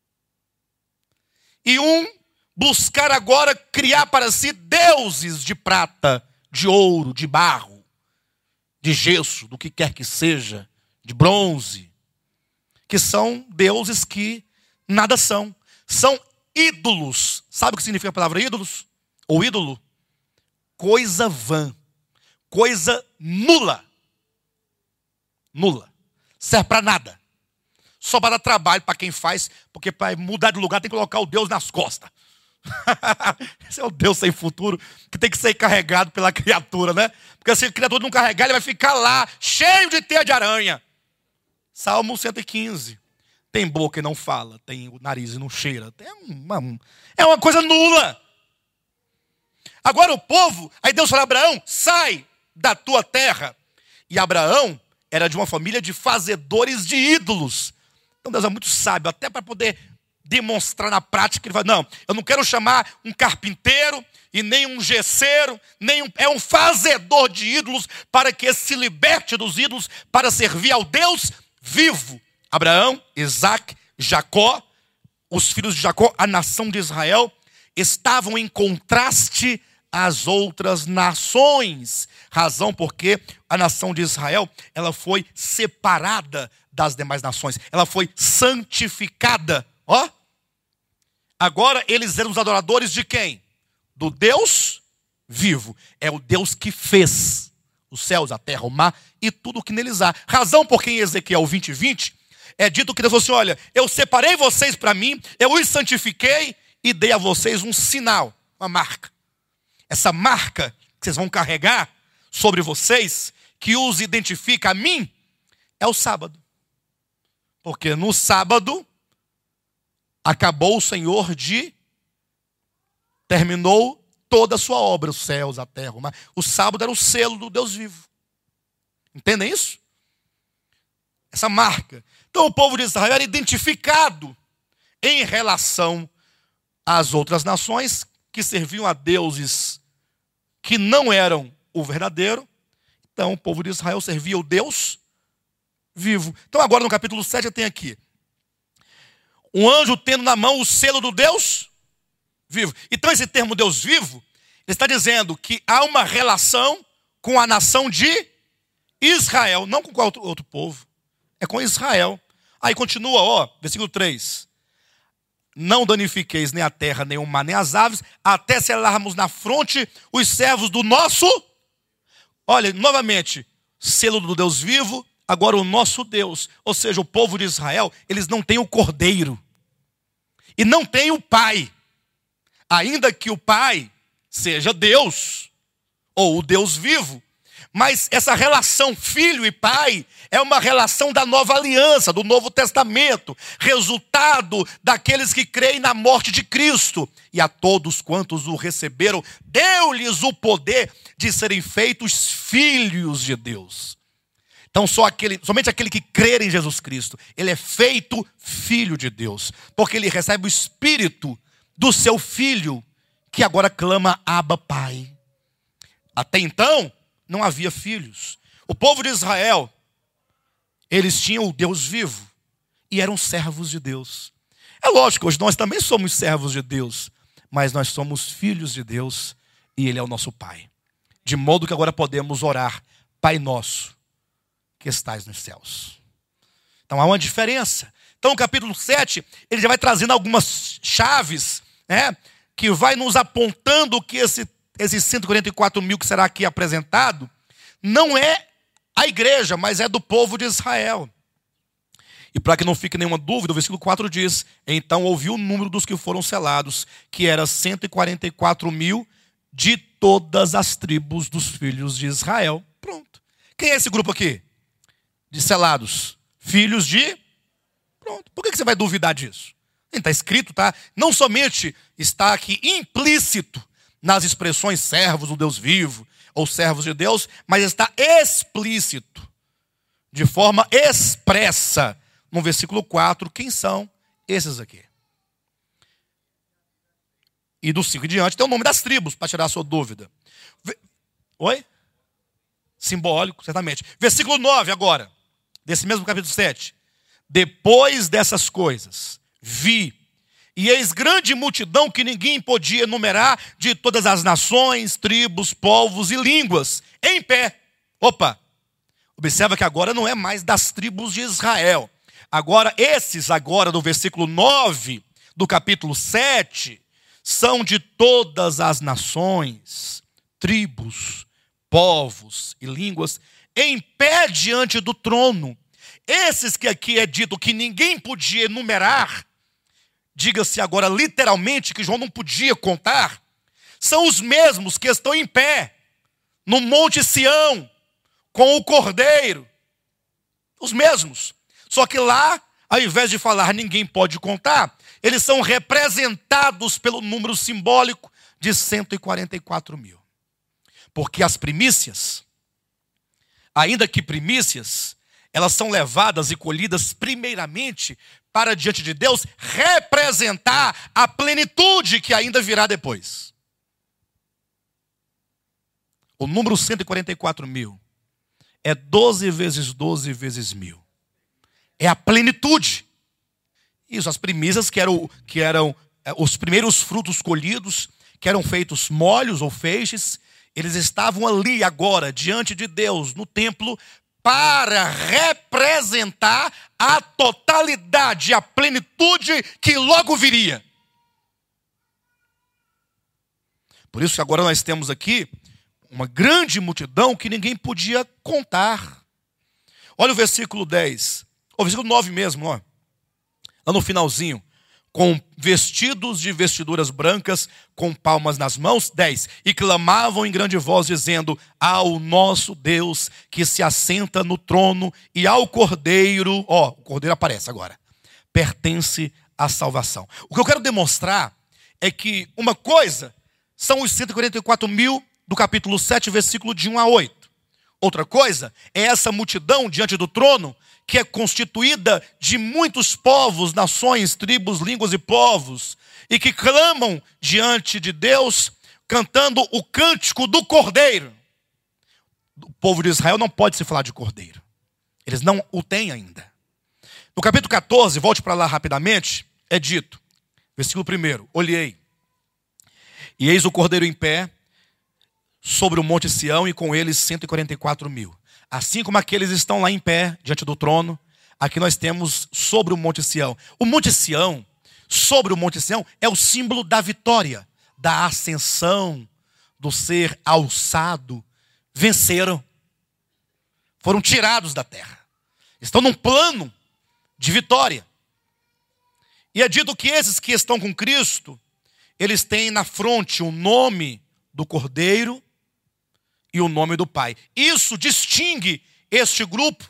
e um buscar agora criar para si deuses de prata, de ouro, de barro, de gesso, do que quer que seja, de bronze, que são deuses que nada são. São ídolos. Sabe o que significa a palavra ídolos? Ou ídolo? Coisa vã. Coisa nula. Nula. Serve para nada. Só para dar trabalho para quem faz, porque para mudar de lugar tem que colocar o Deus nas costas. Esse é o Deus sem futuro, que tem que ser carregado pela criatura, né? Porque se a criatura não carregar, ele vai ficar lá, cheio de teia de aranha. Salmo 115. Tem boca e não fala, tem o nariz e não cheira. É uma coisa nula. Agora o povo, aí Deus fala a Abraão, sai da tua terra. E Abraão era de uma família de fazedores de ídolos. Então Deus é muito sábio, até para poder demonstrar na prática. Ele fala, não, eu não quero chamar um carpinteiro e nem um gesseiro, é um fazedor de ídolos, para que se liberte dos ídolos, para servir ao Deus vivo. Abraão, Isaac, Jacó, os filhos de Jacó, a nação de Israel, estavam em contraste às outras nações. Razão porque a nação de Israel, ela foi separada das demais nações. Ela foi santificada. Ó, agora eles eram os adoradores de quem? Do Deus vivo. É o Deus que fez os céus, a terra, o mar e tudo o que neles há. Razão porque em Ezequiel 20:20 é dito que Deus falou assim, olha, eu separei vocês para mim, eu os santifiquei e dei a vocês um sinal, uma marca. Essa marca que vocês vão carregar sobre vocês, que os identifica a mim, é o sábado. Porque no sábado, acabou o Senhor terminou toda a sua obra, os céus, a terra, o mar. O sábado era o selo do Deus vivo. Entendem isso? Essa marca. Então o povo de Israel era identificado em relação às outras nações que serviam a deuses que não eram o verdadeiro. Então o povo de Israel servia o Deus vivo. Então agora no capítulo 7 tem aqui um anjo tendo na mão o selo do Deus vivo. Então esse termo Deus vivo, ele está dizendo que há uma relação com a nação de Israel, não com qual outro povo. É com Israel. Aí continua, ó, versículo 3. Não danifiqueis nem a terra, nem o mar, nem as aves, até selarmos na fronte os servos do nosso. Olha, novamente, selo do Deus vivo, agora o nosso Deus. Ou seja, o povo de Israel, eles não têm o cordeiro. E não têm o pai. Ainda que o pai seja Deus, ou o Deus vivo. Mas essa relação filho e pai é uma relação da nova aliança, do Novo Testamento, resultado daqueles que creem na morte de Cristo. E a todos quantos o receberam, deu-lhes o poder de serem feitos filhos de Deus. Então somente aquele que crer em Jesus Cristo, ele é feito filho de Deus, porque ele recebe o Espírito do seu Filho, que agora clama Abba, Pai. Até então, não havia filhos. O povo de Israel, eles tinham o Deus vivo e eram servos de Deus. É lógico, hoje nós também somos servos de Deus, mas nós somos filhos de Deus e Ele é o nosso Pai. De modo que agora podemos orar, Pai nosso, que estais nos céus. Então há uma diferença. Então o capítulo 7, ele já vai trazendo algumas chaves, né, que vai nos apontando que esses 144 mil que será aqui apresentado, não é a igreja, mas é do povo de Israel. E para que não fique nenhuma dúvida, o versículo 4 diz: então ouviu o número dos que foram selados, que era 144.000 de todas as tribos dos filhos de Israel. Pronto. Quem é esse grupo aqui? De selados. Filhos de... Pronto. Por que você vai duvidar disso? Está escrito, tá? Não somente está aqui implícito nas expressões servos do Deus vivo, ou servos de Deus, mas está explícito, de forma expressa, no versículo 4, quem são esses aqui. E do 5 em diante tem o nome das tribos, para tirar a sua dúvida. Oi? Simbólico, certamente. Versículo 9 agora, desse mesmo capítulo 7. Depois dessas coisas, vi, e eis grande multidão que ninguém podia enumerar, de todas as nações, tribos, povos e línguas, em pé. Opa! Observa que agora não é mais das tribos de Israel. Agora, esses agora do versículo 9 do capítulo 7, são de todas as nações, tribos, povos e línguas, em pé diante do trono. Esses que aqui é dito que ninguém podia enumerar, diga-se agora literalmente que João não podia contar, são os mesmos que estão em pé no Monte Sião, com o Cordeiro. Os mesmos. Só que lá, ao invés de falar ninguém pode contar, eles são representados pelo número simbólico de 144.000. Porque as primícias, ainda que primícias, elas são levadas e colhidas primeiramente para diante de Deus representar a plenitude que ainda virá depois. O número 144.000 é 12 vezes 12 vezes 1.000. É a plenitude. Isso, as primícias que eram os primeiros frutos colhidos, que eram feitos molhos ou feixes, eles estavam ali agora, diante de Deus, no templo, para representar a totalidade, a plenitude que logo viria. Por isso que agora nós temos aqui uma grande multidão que ninguém podia contar. Olha o versículo 10. O versículo 9 mesmo, ó. Lá no finalzinho. Com vestidos de vestiduras brancas, com palmas nas mãos. 10. E clamavam em grande voz, dizendo: ao nosso Deus que se assenta no trono e ao Cordeiro. Ó, o Cordeiro aparece agora. Pertence a salvação. O que eu quero demonstrar é que uma coisa são os 144.000 do capítulo 7, versículo de 1 a 8. Outra coisa é essa multidão diante do trono, que é constituída de muitos povos, nações, tribos, línguas e povos, e que clamam diante de Deus, cantando o cântico do Cordeiro. O povo de Israel não pode se falar de Cordeiro. Eles não o têm ainda. No capítulo 14, volte para lá rapidamente, é dito, versículo 1, olhei, e eis o Cordeiro em pé, sobre o monte Sião, e com eles 144.000. Assim como aqueles estão lá em pé, diante do trono, aqui nós temos sobre o monte Sião. O monte Sião, sobre o monte Sião, é o símbolo da vitória, da ascensão, do ser alçado. Venceram. Foram tirados da terra. Estão num plano de vitória. E é dito que esses que estão com Cristo, eles têm na fronte o nome do Cordeiro e o nome do Pai. Isso distingue este grupo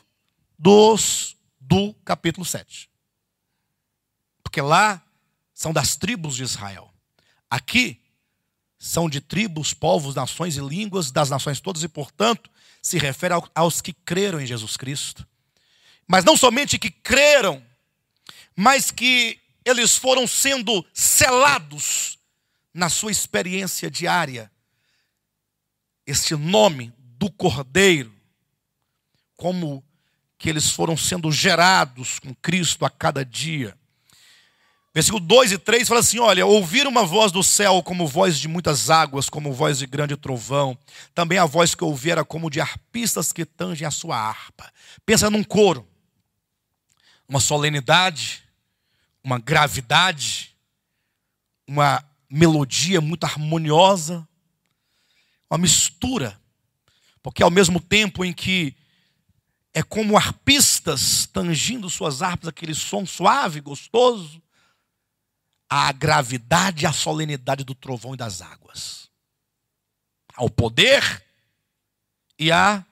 do capítulo 7. Porque lá são das tribos de Israel. Aqui são de tribos, povos, nações e línguas, das nações todas, e portanto se refere aos que creram em Jesus Cristo. Mas não somente que creram, mas que eles foram sendo selados na sua experiência diária. Este nome do Cordeiro, como que eles foram sendo gerados com Cristo a cada dia. Versículo 2 e 3 fala assim, olha, ouviram uma voz do céu como voz de muitas águas, como voz de grande trovão. Também a voz que ouvi era como de arpistas que tangem a sua harpa. Pensa num coro, uma solenidade, uma gravidade, uma melodia muito harmoniosa, uma mistura, porque ao mesmo tempo em que é como arpistas tangindo suas harpas, aquele som suave, gostoso, a gravidade e a solenidade do trovão e das águas. Ao poder e a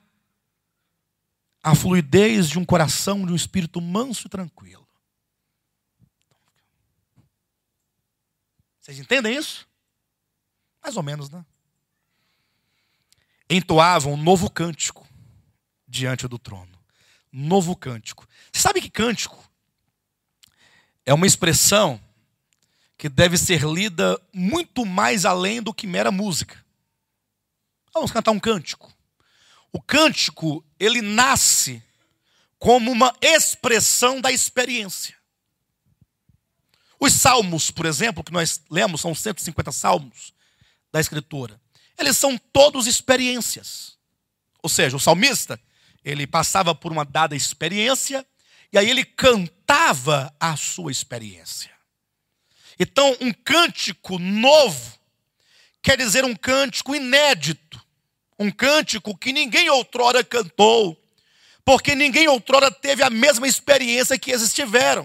fluidez de um coração, de um espírito manso e tranquilo. Vocês entendem isso? Mais ou menos, né? Entoavam um novo cântico diante do trono. Novo cântico. Você sabe que cântico é uma expressão que deve ser lida muito mais além do que mera música. Vamos cantar um cântico. O cântico, ele nasce como uma expressão da experiência. Os salmos, por exemplo, que nós lemos, são 150 salmos da Escritura. Eles são todos experiências. Ou seja, o salmista, ele passava por uma dada experiência e aí ele cantava a sua experiência. Então, um cântico novo quer dizer um cântico inédito. Um cântico que ninguém outrora cantou, porque ninguém outrora teve a mesma experiência que eles tiveram.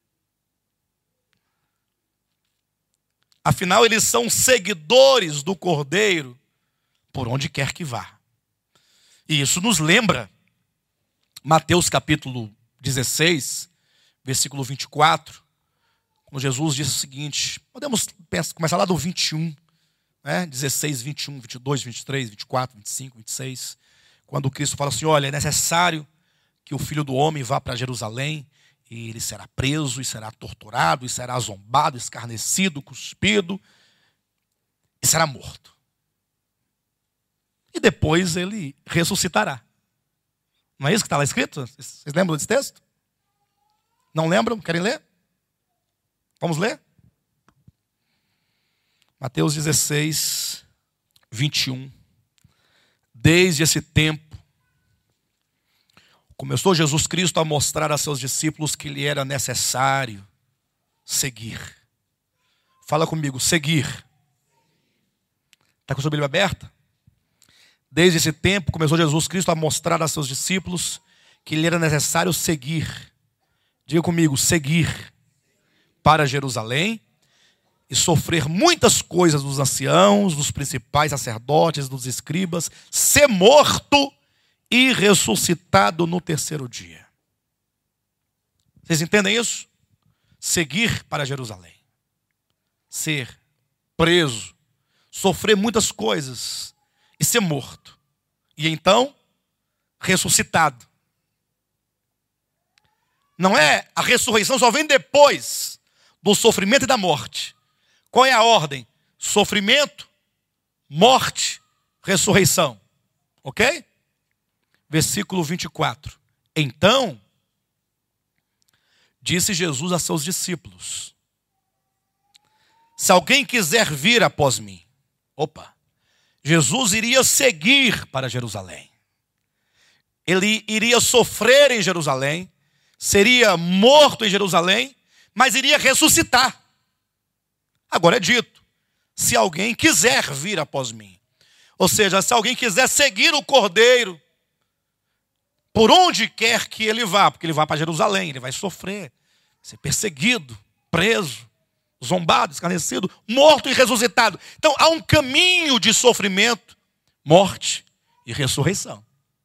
Afinal, eles são seguidores do Cordeiro por onde quer que vá. E isso nos lembra Mateus capítulo 16, versículo 24, quando Jesus disse o seguinte, podemos começar lá do 21, né? 16, 21, 22, 23, 24, 25, 26, quando Cristo fala assim, olha, é necessário que o Filho do Homem vá para Jerusalém, e ele será preso, e será torturado, e será zombado, escarnecido, cuspido, e será morto. E depois ele ressuscitará. Não é isso que está lá escrito? Vocês lembram desse texto? Não lembram? Querem ler? Vamos ler? Mateus 16, 21. Desde esse tempo, começou Jesus Cristo a mostrar a seus discípulos que lhe era necessário seguir. Fala comigo, seguir. Está com a sua Bíblia aberta? Desde esse tempo, começou Jesus Cristo a mostrar a seus discípulos que lhe era necessário seguir. Diga comigo, seguir para Jerusalém e sofrer muitas coisas dos anciãos, dos principais sacerdotes, dos escribas, ser morto e ressuscitado no terceiro dia. Vocês entendem isso? Seguir para Jerusalém. Ser preso, sofrer muitas coisas e ser morto. E então, ressuscitado. Não é, a ressurreição só vem depois do sofrimento e da morte. Qual é a ordem? Sofrimento, morte, ressurreição. Ok? Versículo 24. Então, disse Jesus a seus discípulos, se alguém quiser vir após mim, Jesus iria seguir para Jerusalém. Ele iria sofrer em Jerusalém, seria morto em Jerusalém, mas iria ressuscitar. Agora é dito, se alguém quiser vir após mim, ou seja, se alguém quiser seguir o Cordeiro, por onde quer que ele vá, porque ele vai para Jerusalém, ele vai sofrer, ser perseguido, preso, zombado, escarnecido, morto e ressuscitado. Então há um caminho de sofrimento, morte e ressurreição.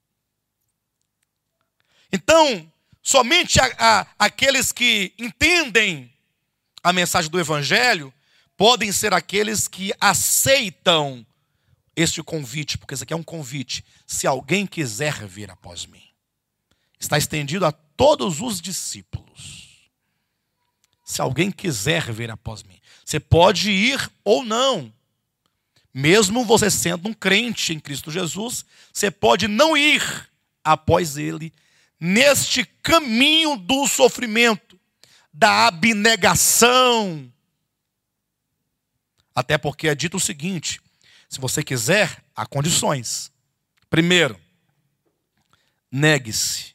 Então, somente aqueles que entendem a mensagem do Evangelho podem ser aqueles que aceitam este convite, porque isso aqui é um convite. Se alguém quiser vir após mim, está estendido a todos os discípulos. Se alguém quiser vir após mim, você pode ir ou não. Mesmo você sendo um crente em Cristo Jesus, você pode não ir após ele neste caminho do sofrimento, da abnegação. Até porque é dito o seguinte, se você quiser, há condições. Primeiro, negue-se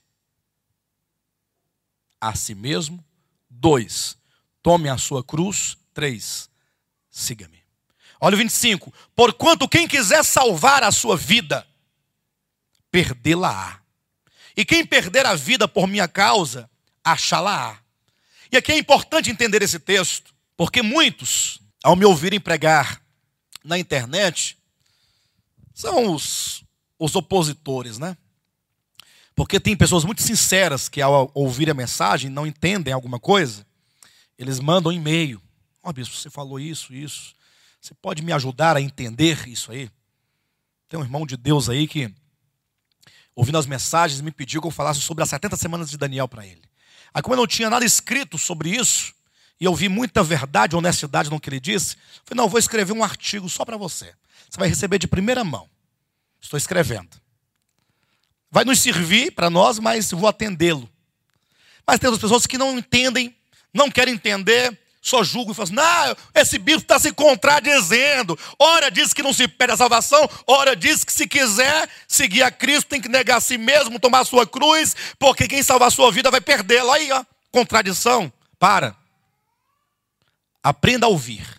a si mesmo. 2, tome a sua cruz. 3, siga-me. Olha o 25. Porquanto quem quiser salvar a sua vida, perdê-la-á. E quem perder a vida por minha causa, achá-la-á. E aqui é importante entender esse texto, porque muitos, ao me ouvirem pregar na internet, são os opositores, né? Porque tem pessoas muito sinceras que ao ouvir a mensagem não entendem alguma coisa, eles mandam e-mail. Ó, bispo, você falou isso. Você pode me ajudar a entender isso aí? Tem um irmão de Deus aí que, ouvindo as mensagens, me pediu que eu falasse sobre as 70 semanas de Daniel para ele. Aí, como eu não tinha nada escrito sobre isso, e eu vi muita verdade, honestidade no que ele disse, eu falei, não, eu vou escrever um artigo só para você. Você vai receber de primeira mão. Estou escrevendo. Vai nos servir para nós, mas vou atendê-lo. Mas tem outras pessoas que não entendem, não querem entender, só julgam e falam assim, não, esse bispo está se contradizendo. Ora diz que não se perde a salvação, ora diz que se quiser seguir a Cristo tem que negar a si mesmo, tomar a sua cruz, porque quem salvar a sua vida vai perdê-la. Aí, ó, contradição. Para. Aprenda a ouvir.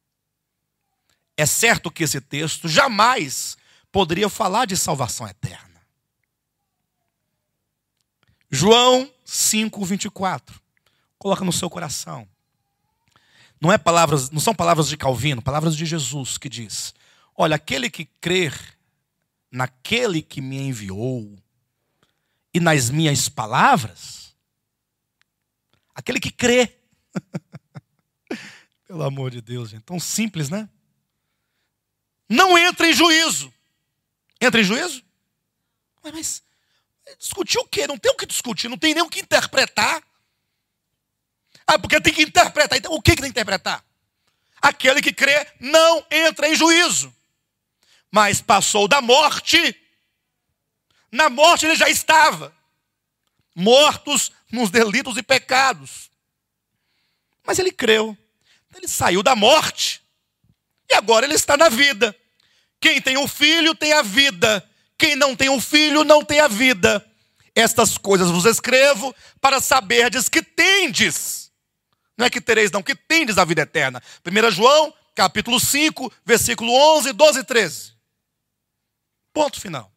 É certo que esse texto jamais poderia falar de salvação eterna. João 5:24. Coloca no seu coração. Não são palavras de Calvino, palavras de Jesus que diz: olha, aquele que crer naquele que me enviou e nas minhas palavras, aquele que crê. Pelo amor de Deus, gente, tão simples, né? Não entra em juízo. Entra em juízo? Mas discutir o quê? Não tem o que discutir, não tem nem o que interpretar. Ah, porque tem que interpretar. Então, o que tem que interpretar? Aquele que crê não entra em juízo, mas passou da morte. Na morte ele já estava. Mortos nos delitos e pecados. Mas ele creu. Ele saiu da morte. E agora ele está na vida. Quem tem o filho tem a vida. Quem não tem o filho não tem a vida. Estas coisas vos escrevo para saberdes que tendes. Não é que tereis, não, que tendes a vida eterna. 1 João, capítulo 5, versículo 11, 12 e 13. Ponto final.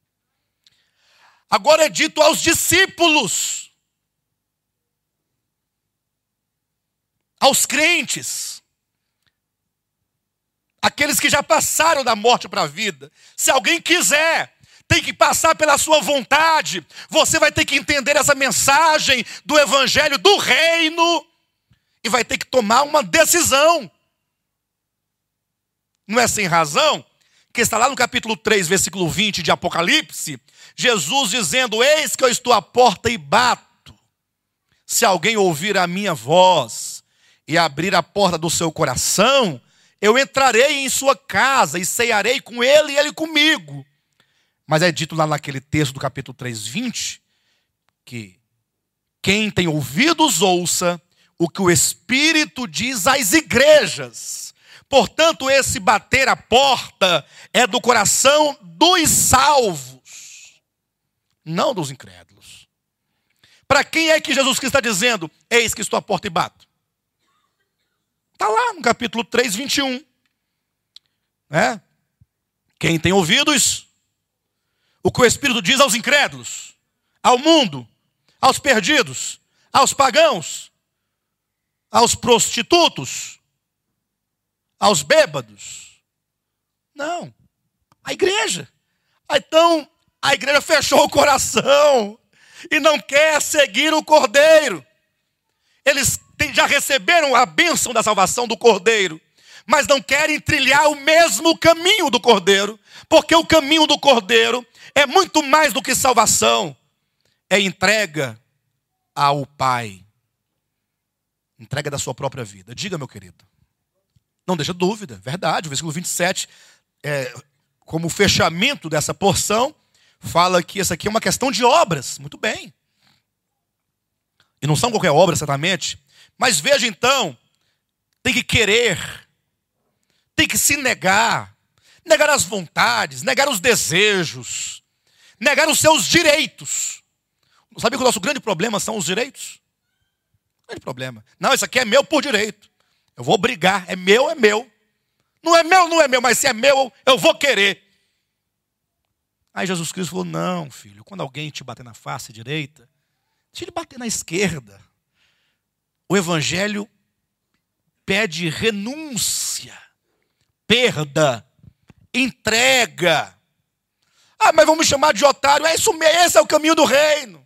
Agora é dito aos discípulos, aos crentes, aqueles que já passaram da morte para a vida. Se alguém quiser, tem que passar pela sua vontade. Você vai ter que entender essa mensagem do evangelho do reino e vai ter que tomar uma decisão. Não é sem razão que está lá no capítulo 3, versículo 20 de Apocalipse, Jesus dizendo: eis que eu estou à porta e bato. Se alguém ouvir a minha voz e abrir a porta do seu coração, eu entrarei em sua casa e cearei com ele e ele comigo. Mas é dito lá naquele texto do capítulo 3, 20, que quem tem ouvidos ouça o que o Espírito diz às igrejas. Portanto, esse bater a porta é do coração dos salvos, não dos incrédulos. Para quem é que Jesus Cristo está dizendo: eis que estou à porta e bato? Está lá no capítulo 3, 21. Né? Quem tem ouvidos, o que o Espírito diz aos incrédulos, ao mundo, aos perdidos, aos pagãos, aos prostitutos, aos bêbados. Não, a igreja. Então, a igreja fechou o coração e não quer seguir o Cordeiro. Eles já receberam a bênção da salvação do Cordeiro, mas não querem trilhar o mesmo caminho do Cordeiro, porque o caminho do Cordeiro é muito mais do que salvação, é entrega ao Pai. Entrega da sua própria vida. Diga, meu querido. Não deixa dúvida, verdade. O versículo 27, como fechamento dessa porção, fala que essa aqui é uma questão de obras. Muito bem. E não são qualquer obra, certamente. Mas veja então, tem que querer, tem que se negar. Negar as vontades, negar os desejos, negar os seus direitos. Sabe que o nosso grande problema são os direitos? Grande problema. Não, isso aqui é meu por direito. Eu vou brigar. É meu, é meu. Não é meu, não é meu, mas se é meu, eu vou querer. Aí Jesus Cristo falou, não, filho, quando alguém te bater na face direita, deixa ele bater na esquerda. O evangelho pede renúncia, perda, entrega. Ah, mas vamos chamar de otário. É isso mesmo, esse é o caminho do reino.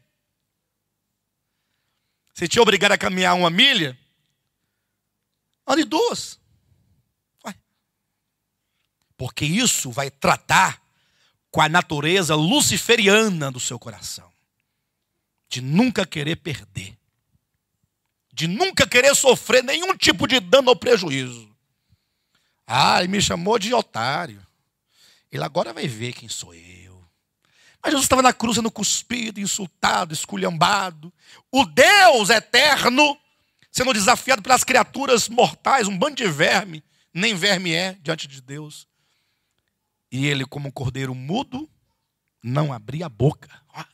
Você te obrigar a caminhar 1 milha? Ande 2. Vai. Porque isso vai tratar com a natureza luciferiana do seu coração. De nunca querer perder. De nunca querer sofrer nenhum tipo de dano ou prejuízo. Ah, ele me chamou de otário. Ele agora vai ver quem sou eu. Mas Jesus estava na cruz sendo cuspido, insultado, esculhambado. O Deus eterno sendo desafiado pelas criaturas mortais, um bando de verme. Nem verme é diante de Deus. E ele, como um cordeiro mudo, não abria a boca.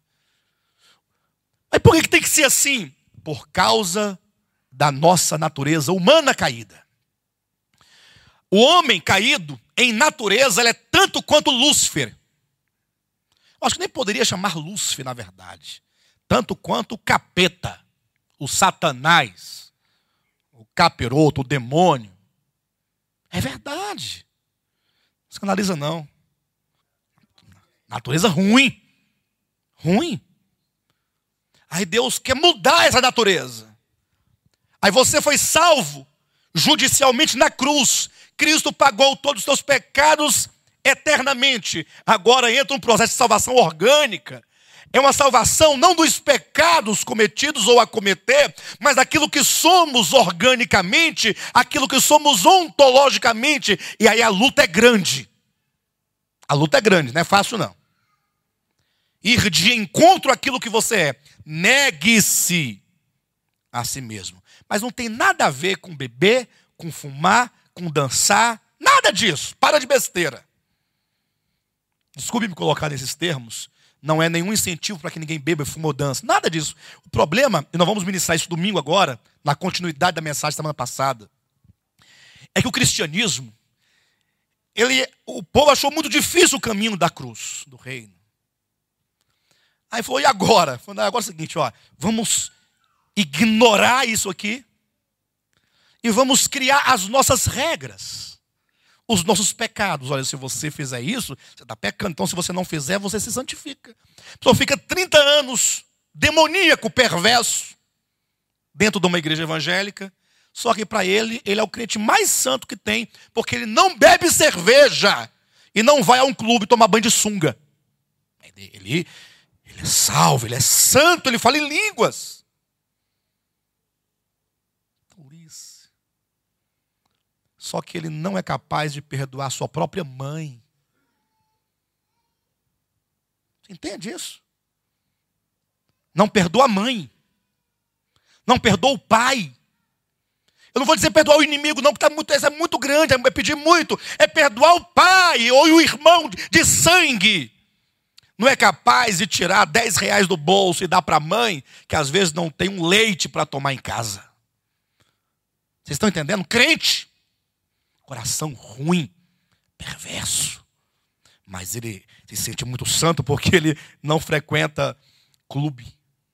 Mas por que tem que ser assim? Por causa da nossa natureza humana caída. O homem caído, em natureza, ele é tanto quanto Lúcifer. Eu acho que nem poderia chamar Lúcifer, na verdade. Tanto quanto o capeta, o Satanás, o capiroto, o demônio. É verdade. Não escandaliza, não. Natureza ruim. Ruim. Aí Deus quer mudar essa natureza. Aí você foi salvo judicialmente na cruz. Cristo pagou todos os seus pecados eternamente. Agora entra um processo de salvação orgânica. É uma salvação não dos pecados cometidos ou a cometer, mas daquilo que somos organicamente, aquilo que somos ontologicamente. E aí a luta é grande. A luta é grande, não é fácil não. Ir de encontro àquilo que você é. Negue-se a si mesmo. Mas não tem nada a ver com beber, com fumar, com dançar, nada disso. Para de besteira. Desculpe me colocar nesses termos. Não é nenhum incentivo para que ninguém beba, fume ou dança. Nada disso. O problema, e nós vamos ministrar isso domingo agora, na continuidade da mensagem da semana passada, é que o cristianismo, o povo achou muito difícil o caminho da cruz, do reino. Aí falou, e agora? Falou, agora é o seguinte, vamos ignorar isso aqui e vamos criar as nossas regras, os nossos pecados. Olha, se você fizer isso, você está pecando. Então, se você não fizer, você se santifica. A pessoa fica 30 anos demoníaco, perverso, dentro de uma igreja evangélica, só que para ele é o crente mais santo que tem, porque ele não bebe cerveja e não vai a um clube tomar banho de sunga. Ele é salvo, ele é santo, ele fala em línguas. Por isso. Só que ele não é capaz de perdoar sua própria mãe. Você entende isso? Não perdoa a mãe. Não perdoa o pai. Eu não vou dizer perdoar o inimigo, não, porque isso é muito grande, é pedir muito. É perdoar o pai ou o irmão de sangue. Não é capaz de tirar 10 reais do bolso e dar para a mãe, que às vezes não tem um leite para tomar em casa. Vocês estão entendendo? Crente. Coração ruim, perverso. Mas ele se sente muito santo porque ele não frequenta clube.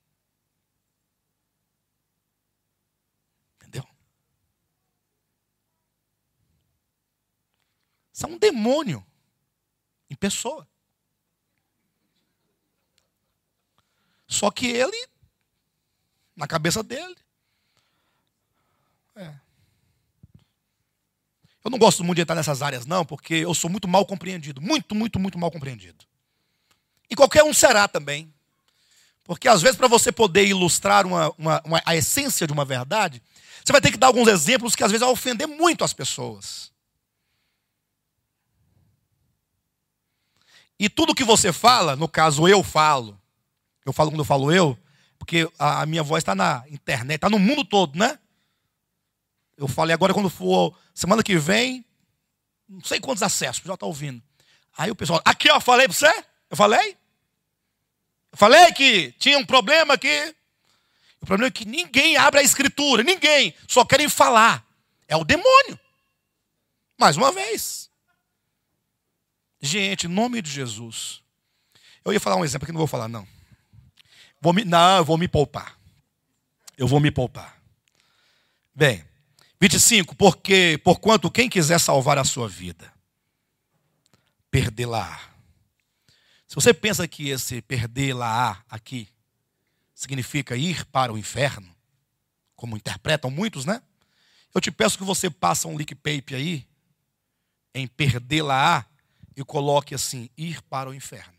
Entendeu? Isso é um demônio em pessoa. Só que ele, na cabeça dele, eu não gosto muito de entrar nessas áreas não, porque eu sou muito mal compreendido. Muito, muito, muito mal compreendido. E qualquer um será também. Porque às vezes para você poder ilustrar a essência de uma verdade, você vai ter que dar alguns exemplos que às vezes vão ofender muito as pessoas. E tudo que você fala, no caso eu falo quando eu falo eu, porque a minha voz está na internet, está no mundo todo, né? Eu falei agora quando for semana que vem, não sei quantos acessos, já está ouvindo. Aí o pessoal, aqui eu falei para você? Eu falei que tinha um problema aqui. O problema é que ninguém abre a escritura, ninguém, só querem falar. É o demônio. Mais uma vez. Gente, em nome de Jesus, Eu ia falar um exemplo aqui, não vou falar, não. Eu vou me poupar. Eu vou me poupar. Bem, 25, porque, porquanto quem quiser salvar a sua vida, perdê-la-á. Se você pensa que esse perdê-la-á aqui significa ir para o inferno, como interpretam muitos, né? Eu te peço que você passe um leak paper aí, em perdê-la-á, e coloque assim, ir para o inferno.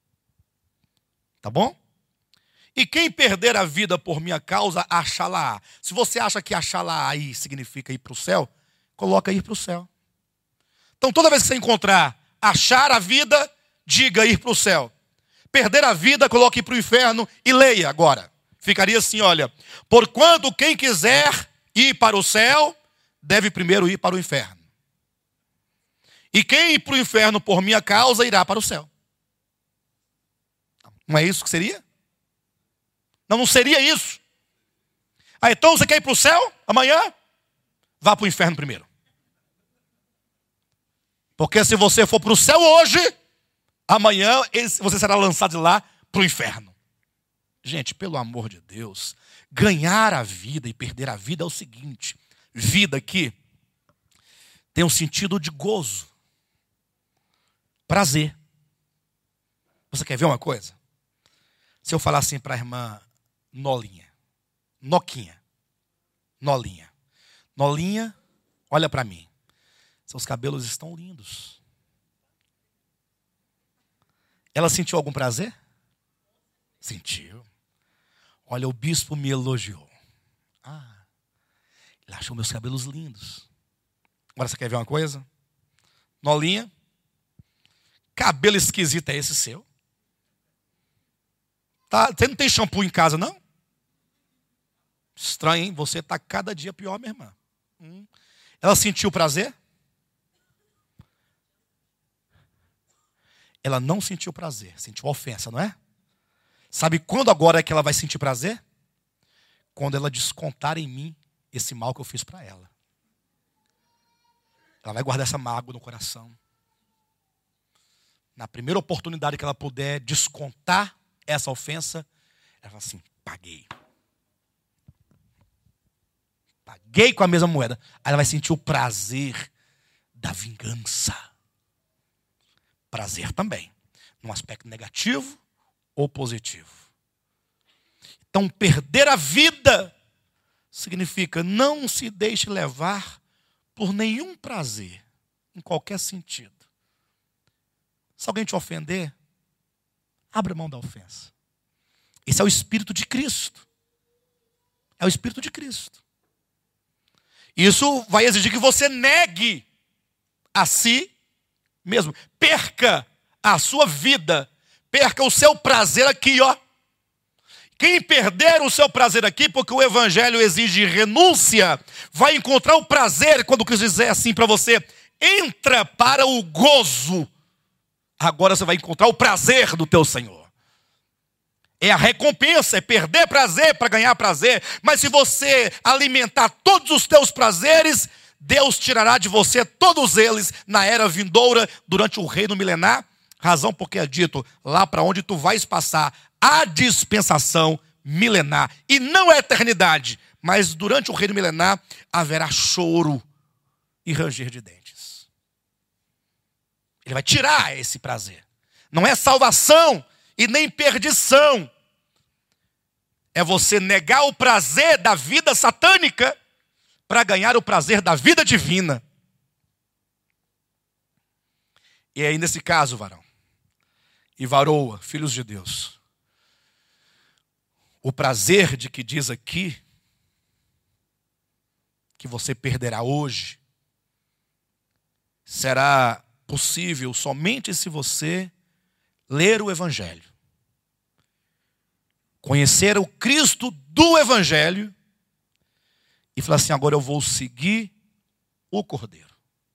Tá bom? E quem perder a vida por minha causa, achá-la-á. Se você acha que achá-la-á aí significa ir para o céu, coloca ir para o céu. Então toda vez que você encontrar achar a vida, diga ir para o céu. Perder a vida, coloque ir para o inferno e leia agora. Ficaria assim, olha. Porquanto quem quiser ir para o céu, deve primeiro ir para o inferno. E quem ir para o inferno por minha causa, irá para o céu. Não é isso que seria? Não seria isso. Então você quer ir para o céu amanhã? Vá para o inferno primeiro. Porque se você for para o céu hoje, amanhã você será lançado de lá para o inferno. Gente, pelo amor de Deus, ganhar a vida e perder a vida é o seguinte. Vida aqui tem um sentido de gozo, prazer. Você quer ver uma coisa? Se eu falar assim para a irmã Nolinha, Nolinha, olha para mim. Seus cabelos estão lindos. Ela sentiu algum prazer? Sentiu. Olha, o bispo me elogiou. Ele achou meus cabelos lindos. Agora você quer ver uma coisa? Nolinha, cabelo esquisito é esse seu? Tá, você não tem shampoo em casa, não? Estranho, hein? Você está cada dia pior, minha irmã. Ela sentiu prazer? Ela não sentiu prazer, sentiu ofensa, não é? Sabe quando agora é que ela vai sentir prazer? Quando ela descontar em mim esse mal que eu fiz para ela. Ela vai guardar essa mágoa no coração. Na primeira oportunidade que ela puder descontar essa ofensa, ela fala assim, paguei. Paguei com a mesma moeda. Aí ela vai sentir o prazer da vingança. Prazer também. Num aspecto negativo ou positivo. Então, perder a vida significa não se deixe levar por nenhum prazer, em qualquer sentido. Se alguém te ofender, abra mão da ofensa. Esse é o Espírito de Cristo. É o Espírito de Cristo. Isso vai exigir que você negue a si mesmo. Perca a sua vida. Perca o seu prazer aqui, ó. Quem perder o seu prazer aqui, porque o evangelho exige renúncia, vai encontrar o prazer quando Cristo dizer assim para você, entra para o gozo. Agora você vai encontrar o prazer do teu Senhor. É a recompensa, é perder prazer para ganhar prazer. Mas se você alimentar todos os teus prazeres, Deus tirará de você todos eles na era vindoura, durante o reino milenar. Razão porque é dito, lá para onde tu vais passar a dispensação milenar. E não é eternidade, mas durante o reino milenar haverá choro e ranger de dentes. Ele vai tirar esse prazer. Não é salvação e nem perdição. É você negar o prazer da vida satânica para ganhar o prazer da vida divina. E aí nesse caso, varão e varoa, filhos de Deus, o prazer de que diz aqui, que você perderá hoje, será possível somente se você ler o Evangelho. Conhecer o Cristo do Evangelho e falar assim, agora eu vou seguir o Cordeiro.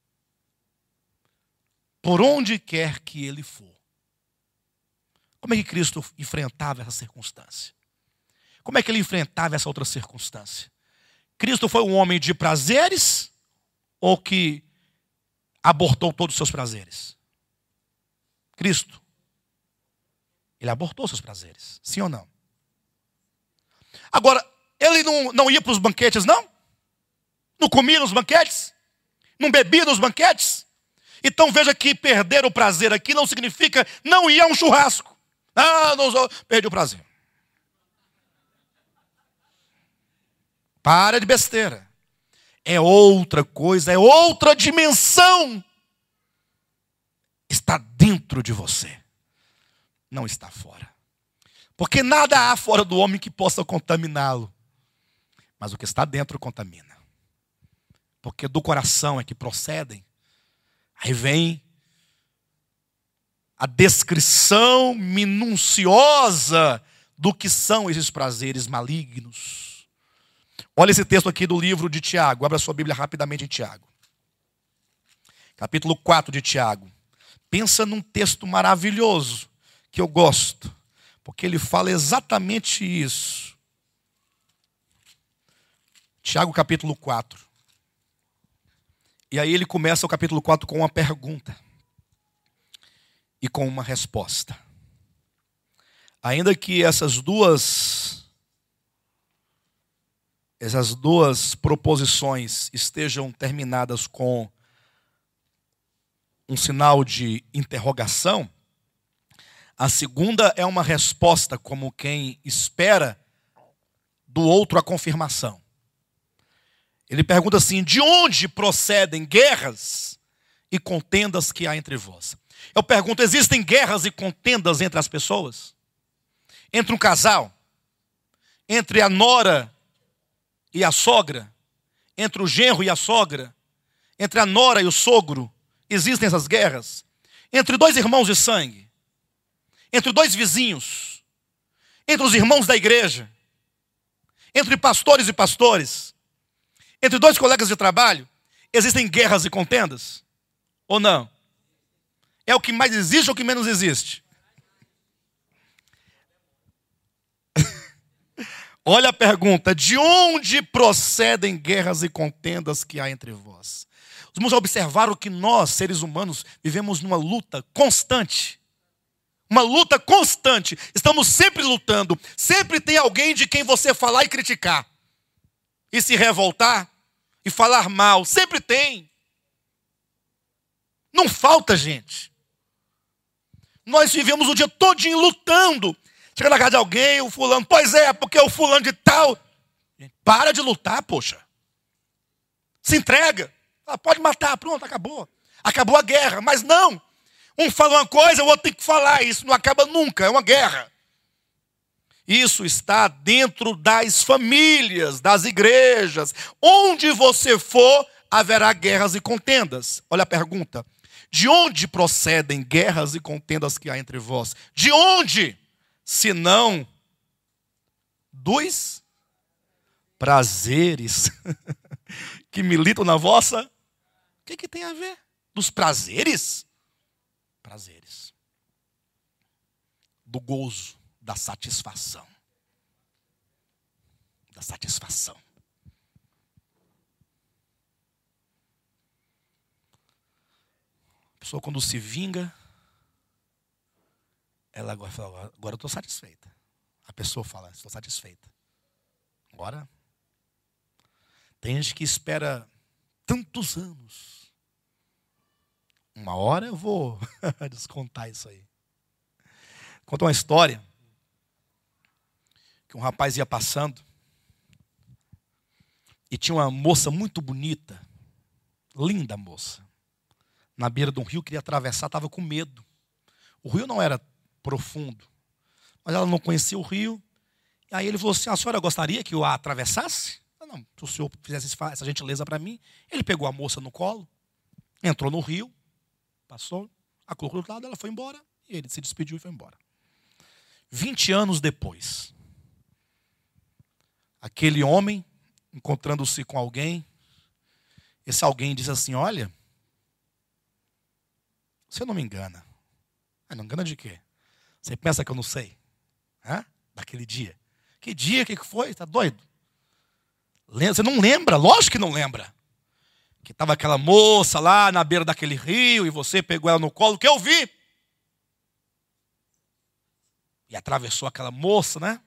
Por onde quer que ele for. Como é que Cristo enfrentava essa circunstância? Como é que ele enfrentava essa outra circunstância? Cristo foi um homem de prazeres ou que abortou todos os seus prazeres? Cristo. Ele abortou seus prazeres. Sim ou não? Agora, ele não ia para os banquetes, não? Não comia nos banquetes? Não bebia nos banquetes? Então veja que perder o prazer aqui não significa não ir a um churrasco. Ah, não, perdi o prazer. Para de besteira. É outra coisa, é outra dimensão. Está dentro de você. Não está fora. Porque nada há fora do homem que possa contaminá-lo. Mas o que está dentro contamina. Porque do coração é que procedem. Aí vem a descrição minuciosa do que são esses prazeres malignos. Olha esse texto aqui do livro de Tiago. Abra sua Bíblia rapidamente em Tiago. Capítulo 4 de Tiago. Pensa num texto maravilhoso que eu gosto. Porque ele fala exatamente isso. Tiago capítulo 4. E aí ele começa o capítulo 4 com uma pergunta. E com uma resposta. Ainda que essas duas proposições estejam terminadas com um sinal de interrogação, a segunda é uma resposta, como quem espera do outro a confirmação. Ele pergunta assim: de onde procedem guerras e contendas que há entre vós? Eu pergunto, existem guerras e contendas entre as pessoas? Entre um casal? Entre a nora e a sogra? Entre o genro e a sogra? Entre a nora e o sogro? Existem essas guerras? Entre dois irmãos de sangue? Entre dois vizinhos? Entre os irmãos da igreja? Entre pastores e pastores? Entre dois colegas de trabalho? Existem guerras e contendas? Ou não? É o que mais existe ou o que menos existe? Olha a pergunta: de onde procedem guerras e contendas que há entre vós? Os irmãos já observaram que nós, seres humanos, vivemos numa luta constante. Uma luta constante. Estamos sempre lutando. Sempre tem alguém de quem você falar e criticar. E se revoltar. E falar mal. Sempre tem. Não falta gente. Nós vivemos o dia todinho lutando. Chega na casa de alguém, o fulano, pois é, porque o fulano de tal. Para de lutar, poxa. Se entrega. Pode matar, pronto, acabou. Acabou a guerra, mas não. Um fala uma coisa, o outro tem que falar. Isso não acaba nunca, é uma guerra. Isso está dentro das famílias, das igrejas. Onde você for, haverá guerras e contendas. Olha a pergunta. De onde procedem guerras e contendas que há entre vós? De onde? Senão dos prazeres que militam na vossa... O que tem a ver? Dos prazeres? Prazeres. Do gozo, da satisfação. Da satisfação. A pessoa quando se vinga, ela agora fala, agora eu estou satisfeita. A pessoa fala, estou satisfeita. Agora, tem gente que espera tantos anos. Uma hora eu vou descontar isso aí. Conta uma história. Que um rapaz ia passando. E tinha uma moça muito bonita. Linda moça. Na beira de um rio, queria atravessar, estava com medo. O rio não era profundo. Mas ela não conhecia o rio. E aí ele falou assim, a senhora gostaria que eu a atravessasse? Não, se o senhor fizesse essa gentileza para mim. Ele pegou a moça no colo, entrou no rio, passou, a colocou do outro lado, ela foi embora, e ele se despediu e foi embora. 20 anos depois, aquele homem, encontrando-se com alguém, esse alguém diz assim, olha, você não me engana. Não engana de quê? Você pensa que eu não sei? Daquele dia. Que dia, que foi? Está doido? Você não lembra? Lógico que não lembra. Que estava aquela moça lá na beira daquele rio e você pegou ela no colo, que eu vi. e atravessou aquela moça, né?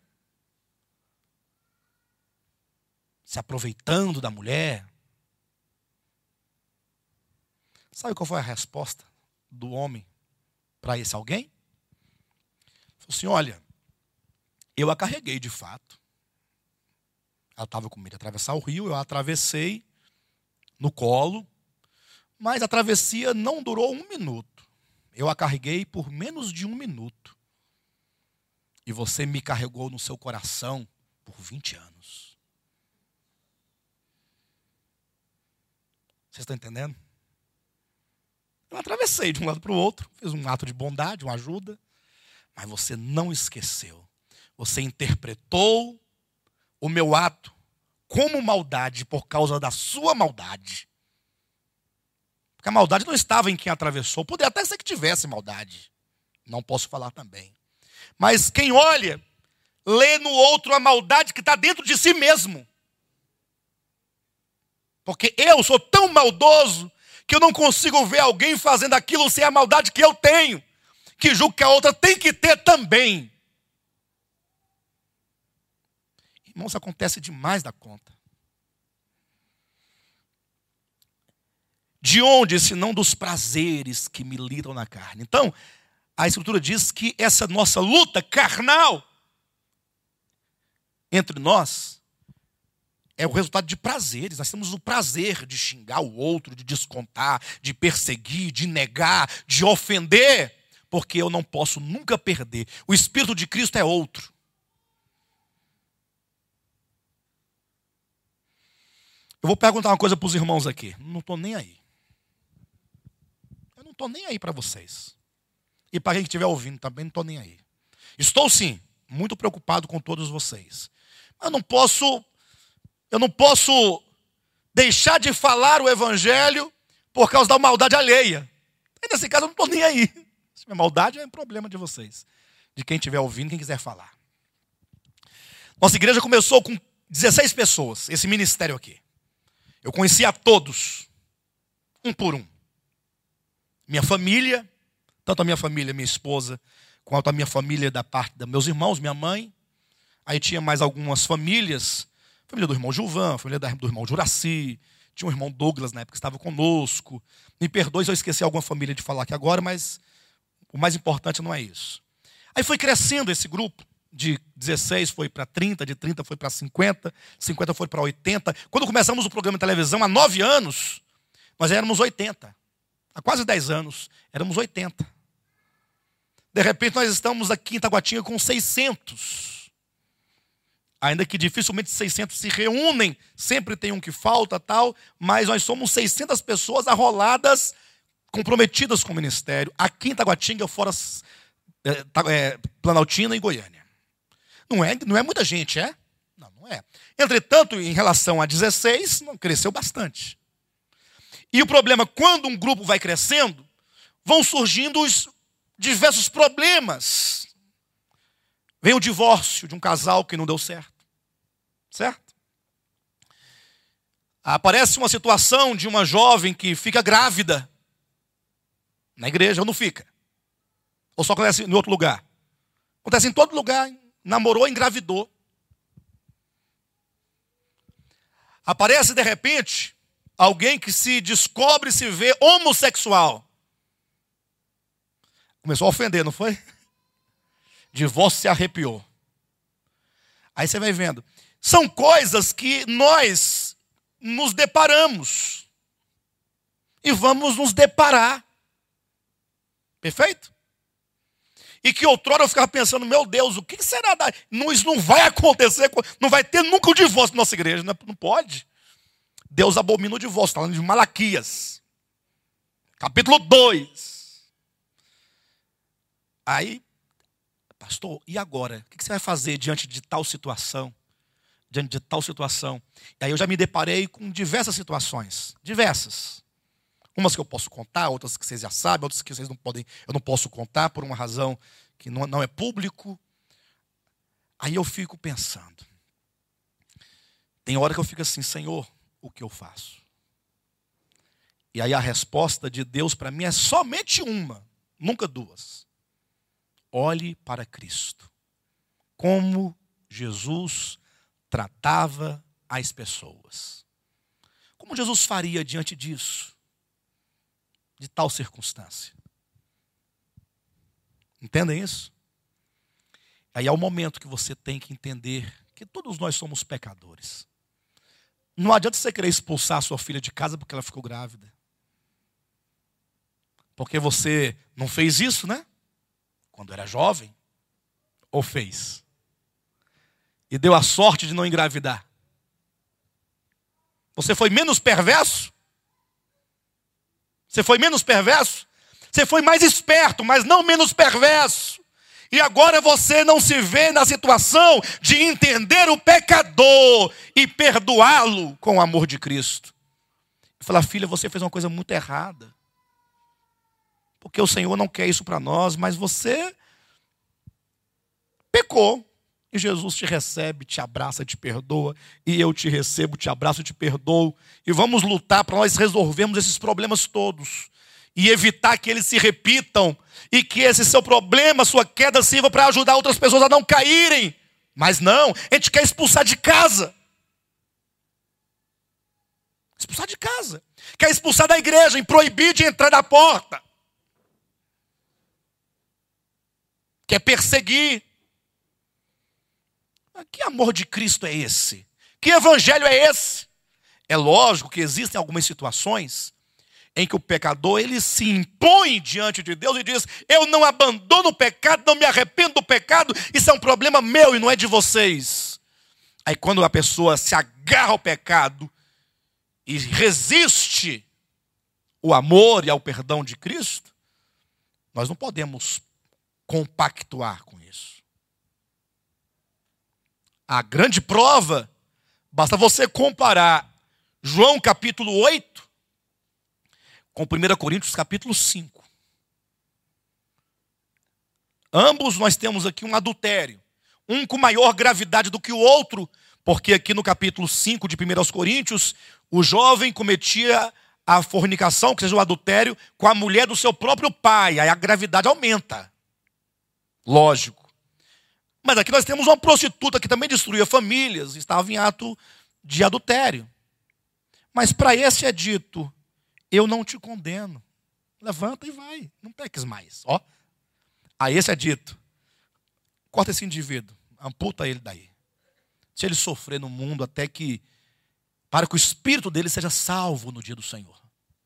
Se aproveitando da mulher. Sabe qual foi a resposta do homem para esse alguém? Falou assim: olha, eu a carreguei de fato. Ela estava com medo de atravessar o rio, eu a atravessei no colo, mas a travessia não durou 1 minuto. Eu a carreguei por menos de 1 minuto. E você me carregou no seu coração por 20 anos. Vocês estão entendendo? Eu atravessei de um lado para o outro, fiz um ato de bondade, uma ajuda, mas você não esqueceu. Você interpretou o meu ato como maldade por causa da sua maldade. Porque a maldade não estava em quem atravessou. Poderia até ser que tivesse maldade. Não posso falar também. Mas quem olha, lê no outro a maldade que está dentro de si mesmo. Porque eu sou tão maldoso que eu não consigo ver alguém fazendo aquilo sem a maldade que eu tenho, que julgo que a outra tem que ter também. Irmãos, isso acontece demais da conta. De onde, se não dos prazeres que militam na carne? Então, a Escritura diz que essa nossa luta carnal entre nós é o resultado de prazeres. Nós temos o prazer de xingar o outro, de descontar, de perseguir, de negar, de ofender, porque eu não posso nunca perder. O Espírito de Cristo é outro. Eu vou perguntar uma coisa para os irmãos aqui. Não estou nem aí. Eu não estou nem aí para vocês. E para quem estiver ouvindo também, não estou nem aí. Estou sim, muito preocupado com todos vocês. Mas eu não posso deixar de falar o evangelho por causa da maldade alheia. E nesse caso eu não estou nem aí. Se é maldade, é problema de vocês. De quem estiver ouvindo, quem quiser falar. Nossa igreja começou com 16 pessoas, esse ministério aqui. Eu conhecia a todos, um por um. Minha família, tanto a minha família, minha esposa, quanto a minha família da parte dos meus irmãos, minha mãe. Aí tinha mais algumas famílias, família do irmão Gilvan, família do irmão Juraci, tinha um irmão Douglas na época que estava conosco. Me perdoe se eu esqueci alguma família de falar aqui agora, mas o mais importante não é isso. Aí foi crescendo esse grupo, de 16 foi para 30, de 30 foi para 50, 50 foi para 80. Quando começamos o programa de televisão, há 9 anos, nós éramos 80. Há quase 10 anos, éramos 80. De repente nós estamos aqui em Taguatinga com 600. Ainda que dificilmente 600 se reúnem, sempre tem um que falta, tal, mas nós somos 600 pessoas arroladas, comprometidas com o ministério, aqui em Taguatinga, fora Planaltina e Goiânia. Não é muita gente, é? Não, não é. Entretanto, em relação a 16, não, cresceu bastante. E o problema, quando um grupo vai crescendo, vão surgindo os diversos problemas. Vem o divórcio de um casal que não deu certo. Certo? Aparece uma situação de uma jovem que fica grávida. Na igreja ou não fica? Ou só acontece em outro lugar? Acontece em todo lugar. Namorou, engravidou. Aparece de repente alguém que se descobre, se vê homossexual. Começou a ofender, não foi? Divórcio se arrepiou. Aí você vai vendo. São coisas que nós nos deparamos. E vamos nos deparar. Perfeito? E que outrora eu ficava pensando, meu Deus, o que será? Isso não vai acontecer, não vai ter nunca o divórcio na nossa igreja. Não pode. Deus abomina o divórcio, está falando de Malaquias. Capítulo 2. Aí, pastor, e agora? O que você vai fazer diante de tal situação? Diante de tal situação. E aí eu já me deparei com diversas situações. Diversas. Umas que eu posso contar, outras que vocês já sabem, outras que vocês não podem, eu não posso contar por uma razão que não é público. Aí eu fico pensando. Tem hora que eu fico assim, Senhor, o que eu faço? E aí a resposta de Deus para mim é somente uma, nunca duas. Olhe para Cristo. como Jesus tratava as pessoas. Como Jesus faria diante disso, de tal circunstância? Entendem isso? Aí é o momento que você tem que entender que todos nós somos pecadores. Não adianta você querer expulsar a sua filha de casa porque ela ficou grávida. Porque você não fez isso, né? Quando era jovem. Ou fez? E deu a sorte de não engravidar. Você foi menos perverso? Você foi menos perverso? Você foi mais esperto, mas não menos perverso. E agora você não se vê na situação de entender o pecador e perdoá-lo com o amor de Cristo. E falar, filha, você fez uma coisa muito errada. Porque o Senhor não quer isso para nós, mas você pecou. E Jesus te recebe, te abraça, te perdoa. E eu te recebo, te abraço, te perdoo. E vamos lutar para nós resolvermos esses problemas todos. E evitar que eles se repitam. E que esse seu problema, sua queda, sirva para ajudar outras pessoas a não caírem. Mas não, a gente quer expulsar de casa. Expulsar de casa. Quer expulsar da igreja, em proibir de entrar na porta. Quer perseguir. Que amor de Cristo é esse? Que evangelho é esse? É lógico que existem algumas situações em que o pecador ele se impõe diante de Deus e diz, eu não abandono o pecado, não me arrependo do pecado, isso é um problema meu e não é de vocês. Aí quando a pessoa se agarra ao pecado e resiste o amor e ao perdão de Cristo, nós não podemos compactuar com isso. A grande prova, basta você comparar João capítulo 8 com 1 Coríntios capítulo 5. Ambos nós temos aqui um adultério. Um com maior gravidade do que o outro, porque aqui no capítulo 5 de 1 Coríntios, o jovem cometia a fornicação, que seja o adultério, com a mulher do seu próprio pai. Aí a gravidade aumenta. Lógico. Mas aqui nós temos uma prostituta que também destruía famílias, estava em ato de adultério. Mas para esse é dito, eu não te condeno. Levanta e vai, não peques mais. Ó. A esse é dito, corta esse indivíduo, amputa ele daí. Se ele sofrer no mundo até que, para que o espírito dele seja salvo no dia do Senhor.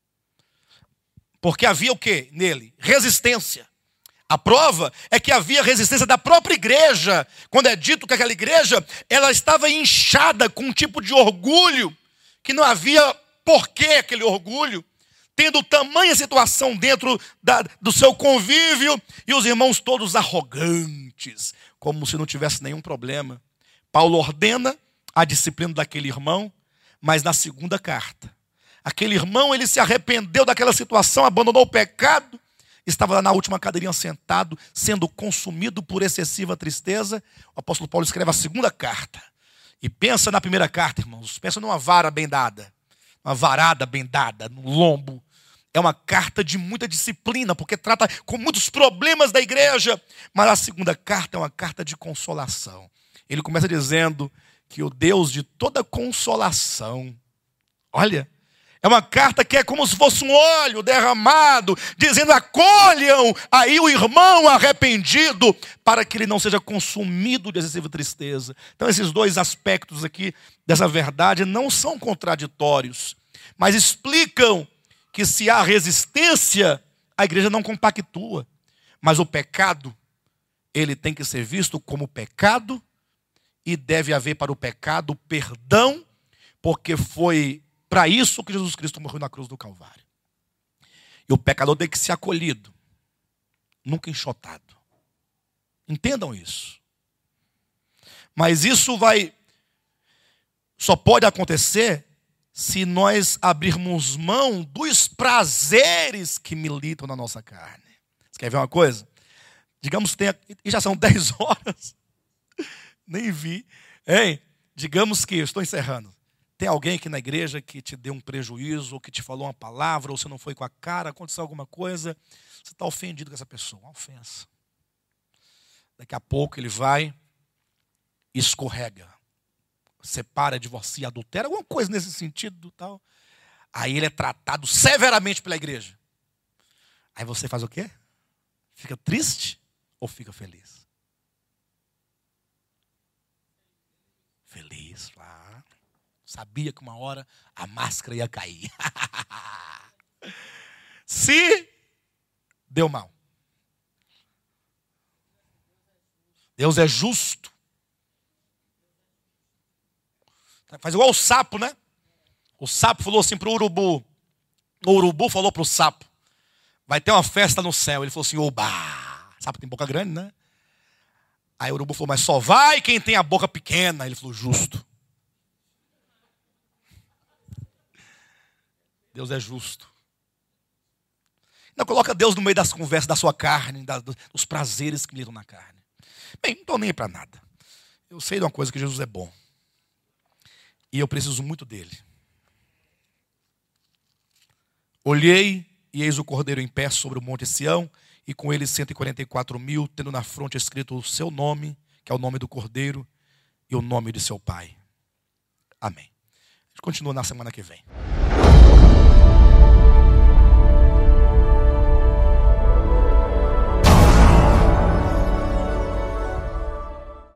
Porque havia o quê nele? Resistência. A prova é que havia resistência da própria igreja. Quando é dito que aquela igreja, ela estava inchada com um tipo de orgulho, que não havia porquê aquele orgulho, tendo tamanha situação dentro do seu convívio, e os irmãos todos arrogantes, como se não tivesse nenhum problema. Paulo ordena a disciplina daquele irmão, mas na segunda carta, aquele irmão ele se arrependeu daquela situação, abandonou o pecado, estava lá na última cadeirinha sentado, sendo consumido por excessiva tristeza. O apóstolo Paulo escreve a segunda carta. E pensa na primeira carta, irmãos. Pensa numa vara bem dada. Uma varada bem dada, no lombo. É uma carta de muita disciplina, porque trata com muitos problemas da igreja. Mas a segunda carta é uma carta de consolação. Ele começa dizendo que o Deus de toda consolação, olha, é uma carta que é como se fosse um óleo derramado, dizendo, acolham aí o irmão arrependido, para que ele não seja consumido de excessiva tristeza. Então esses dois aspectos aqui dessa verdade não são contraditórios, mas explicam que se há resistência, a igreja não compactua. Mas o pecado, ele tem que ser visto como pecado, e deve haver para o pecado perdão, porque foi para isso que Jesus Cristo morreu na cruz do Calvário. E o pecador tem que ser acolhido, nunca enxotado. Entendam isso. Mas isso só pode acontecer se nós abrirmos mão dos prazeres que militam na nossa carne. Você quer ver uma coisa? Digamos que e já são 10 horas. Nem vi. Hein? Digamos que, eu estou encerrando. Tem alguém aqui na igreja que te deu um prejuízo, ou que te falou uma palavra, ou você não foi com a cara, aconteceu alguma coisa, você está ofendido com essa pessoa, uma ofensa. Daqui a pouco ele vai escorrega, separa, divorcia, adultera, alguma coisa nesse sentido, tal. Aí ele é tratado severamente pela igreja. Aí você faz o quê? Fica triste ou fica feliz? Feliz, claro. Sabia que uma hora a máscara ia cair. Se deu mal. Deus é justo. Faz igual o sapo, né? O sapo falou assim para o urubu. O urubu falou para o sapo: vai ter uma festa no céu. Ele falou assim: oba! O sapo tem boca grande, né? Aí o urubu falou: mas só vai quem tem a boca pequena. Ele falou: justo. Deus é justo. Não coloca Deus no meio das conversas da sua carne, dos prazeres que lidam na carne. Bem, não estou nem para nada. Eu sei de uma coisa, que Jesus é bom. E eu preciso muito dele. Olhei e eis o Cordeiro em pé sobre o monte Sião, e com ele 144.000, tendo na fronte escrito o seu nome, que é o nome do Cordeiro, e o nome de seu Pai. Amém. A gente continua na semana que vem.